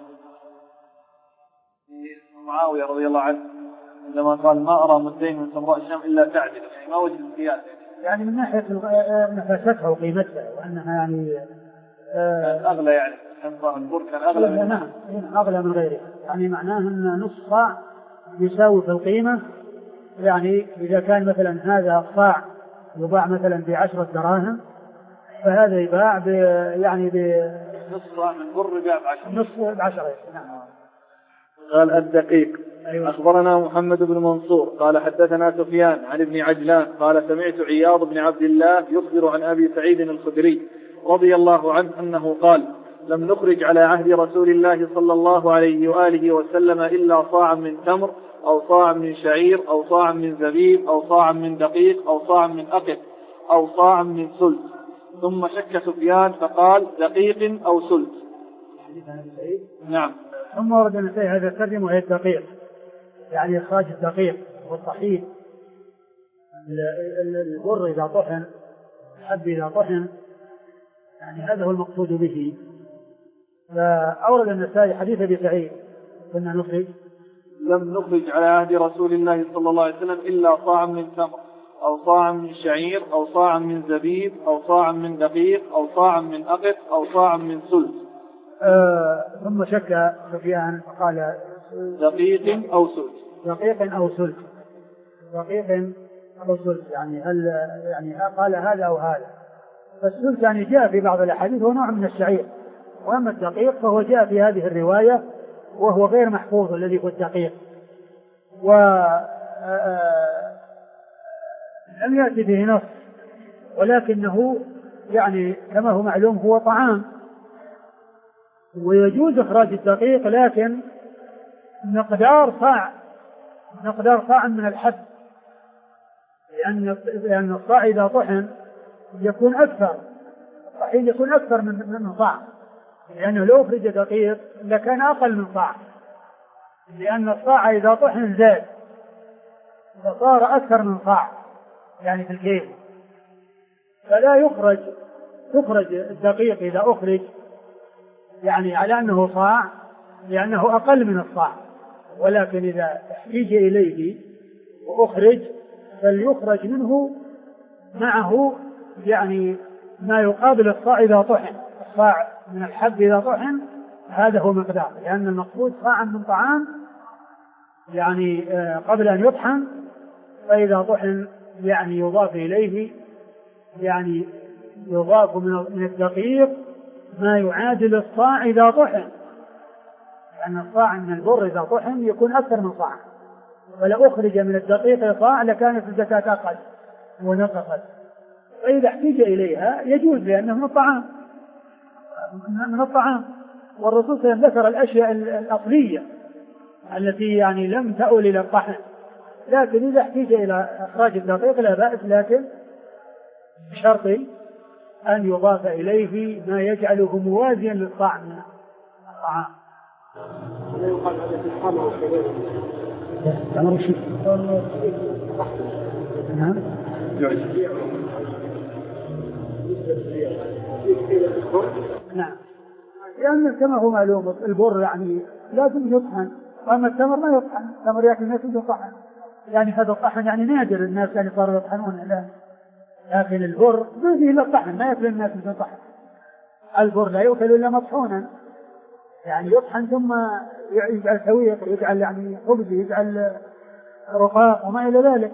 معاوية رضي الله عنه عندما قال: ما أرى مدين من سمراء الشام إلا تعدل، يعني ما وجه القياس؟ يعني من ناحية نفاستها وقيمتها وأنها يعني كان أغلى، يعني الحنطة البر كان أغلى. نعم أغلى من غيره، يعني معناه أن نصف صاع يساوي في القيمة. يعني إذا كان مثلا هذا الصاع يباع مثلا ب10 دراهم، فهذا يباع يعني نصف صاع من بر يباع ب10. نصف ب10. نعم. قال الدقيق. أيوة. أخبرنا محمد بن منصور قال حدثنا سفيان عن ابن عجلان قال: سمعت عياض بن عبد الله يخبر عن أبي سعيد الخدري رضي الله عنه أنه قال: لم نخرج على عهد رسول الله صلى الله عليه وآله وسلم إلا صاعا من تمر أو صاعا من شعير أو صاعا من زبيب أو صاعا من دقيق أو صاعا من أقط أو صاعا من سلت. ثم شك سفيان فقال: دقيق أو سلت. نعم. ثم ورد النسائي هذا الترجمة وهي الدقيق، يعني إخراج الدقيق والطحين، البر إذا طحن، الحب إذا طحن، يعني هذا هو المقصود به. فأورد النسائي حديث أبي سعيد: كنا نخرج لم نخرج على عهد رسول الله صلى الله عليه وسلم إلا صاعا من تمر أو صاعا من شعير أو صاعا من زبيب أو صاعا من دقيق أو صاعا من أقط أو صاعا من سلت. ثم شك سفيان فقال: دقيق أو سلت. دقيق أو سلت. دقيق أو سلت، يعني هل يعني قال هذا أو هذا. فالسلت يعني جاء في بعض الأحاديث هو نوع من الشعير، وأما الدقيق فهو جاء في هذه الرواية وهو غير محفوظ الذي هو الدقيق، لم يأتي به نص، ولكنه يعني كما هو معلوم هو طعام، ويجوز إخراج الدقيق، لكن مقدار صاع من الحب، لأن الصاع إذا طحن يكون أكثر، الطحين يكون أكثر من صاع، لأنه لو أخرج دقيق لكان أقل من صاع، لأن الصاع إذا طحن زاد فصار أكثر من صاع يعني في الكيل. فلا يخرج الدقيق إذا أخرج يعني على أنه صاع لأنه أقل من الصاع، ولكن إذا احتيج إليه وأخرج فليخرج منه معه يعني ما يقابل الصاع إذا طحن. الصاع من الحب إذا طحن هذا هو مقدار، لأن المقصود صاع من طعام يعني قبل أن يطحن، فإذا طحن يعني يضاف إليه يعني يضاف من الدقيق ما يعادل الصاع إذا طحن، لأن الصاع من البر إذا طحن يكون أكثر من صاع، ولو أخرج من الدقيق صاع لكانت الزكاة أقل ونقصت. فإذا احتيج إليها يجوز لأنه من الطعام، والرسول صلى الله عليه وسلم ذكر الأشياء الأصلية التي يعني لم تؤل إلى الطحن، لكن إذا احتيج إلى إخراج الدقيق لا بأس، لكن بشرط أن يضاف إليه ما يجعله موازيا للطعم من الطعام. لا يقال هذا في الحامة والكبيرة. نعم، لأن كما هو معلوم البر يعني لازم يطحن، وأما التمر ما يطحن، التمر يأكل الناس يطحن، يعني هذا الطحن يعني نادر الناس يعني صاروا يطحنون الآن، لكن البر ما فيه إلا الطحن، ما يأكل الناس يطحن. البر لا يأكل إلا مطحونا، يعني يطحن ثم يجعل سويق، يجعل يعني خبز، يجعل رقاق وما إلى ذلك.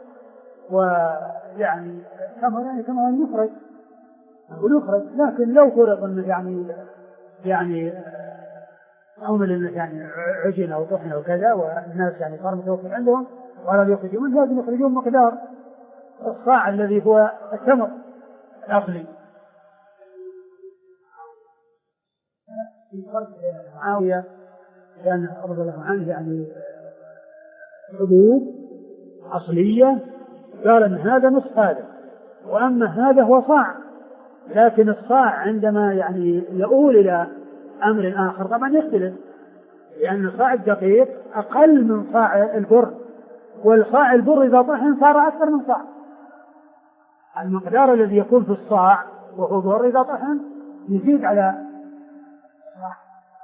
ويعني كما يخرج، لكن لو فرض أنه يعني عمل أنه يعني عجن أو طحن أو كذا، والناس يعني صار متوفر عندهم ولا يخرجون، لازم يخرجون مقدار الصاع الذي هو التمر الأصلي. في فرق معاوية كان رضي الله عنه يعني حبوب أصلية، قال أن هذا نصف هذا، وأما هذا هو صاع، لكن الصاع عندما يعني يؤول إلى أمر آخر طبعا يختلف، لأن صاع الدقيق أقل من صاع البر، والصاع البر إذا طحن صار أكثر من صاع. المقدار الذي يكون في الصاع وهو بر إذا طحن يزيد على الصاع.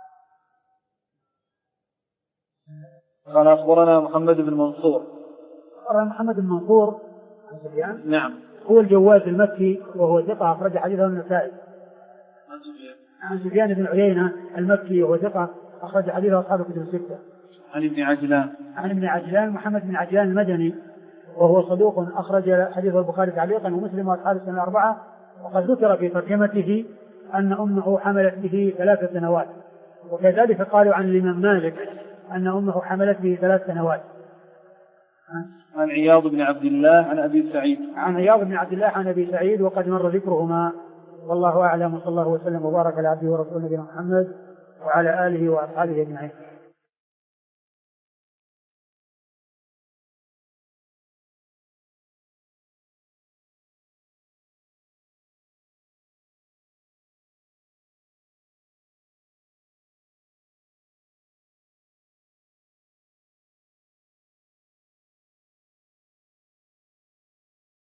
قال أخبرنا محمد بن منصور. محمد بن منصور نعم، هو الجواز المكي، وهو ثقة أخرج حديثه النسائي. عن سفيان بن عيينة المكي وهو ثقة أخرج حديثه أصحاب الكتب الستة. عن ابن عجلان محمد بن عجلان المدني، وهو صدوق أخرج حديث البخاري تعليقا ومسلم وأصحاب السنة الأربعة، وقد ذكر في ترجمته أن أمه حملت به 3 سنوات، وكذلك قالوا عن الإمام مالك أن أمه حملت به 3 سنوات. عن عياض بن عبد الله عن أبي سعيد. عن عياض بن عبد الله عن أبي سعيد، وقد مر ذكرهما، والله أعلم، وصلى الله وسلم وبارك على عبده ورسوله نبينا محمد وعلى آله وأصحابه أجمعين.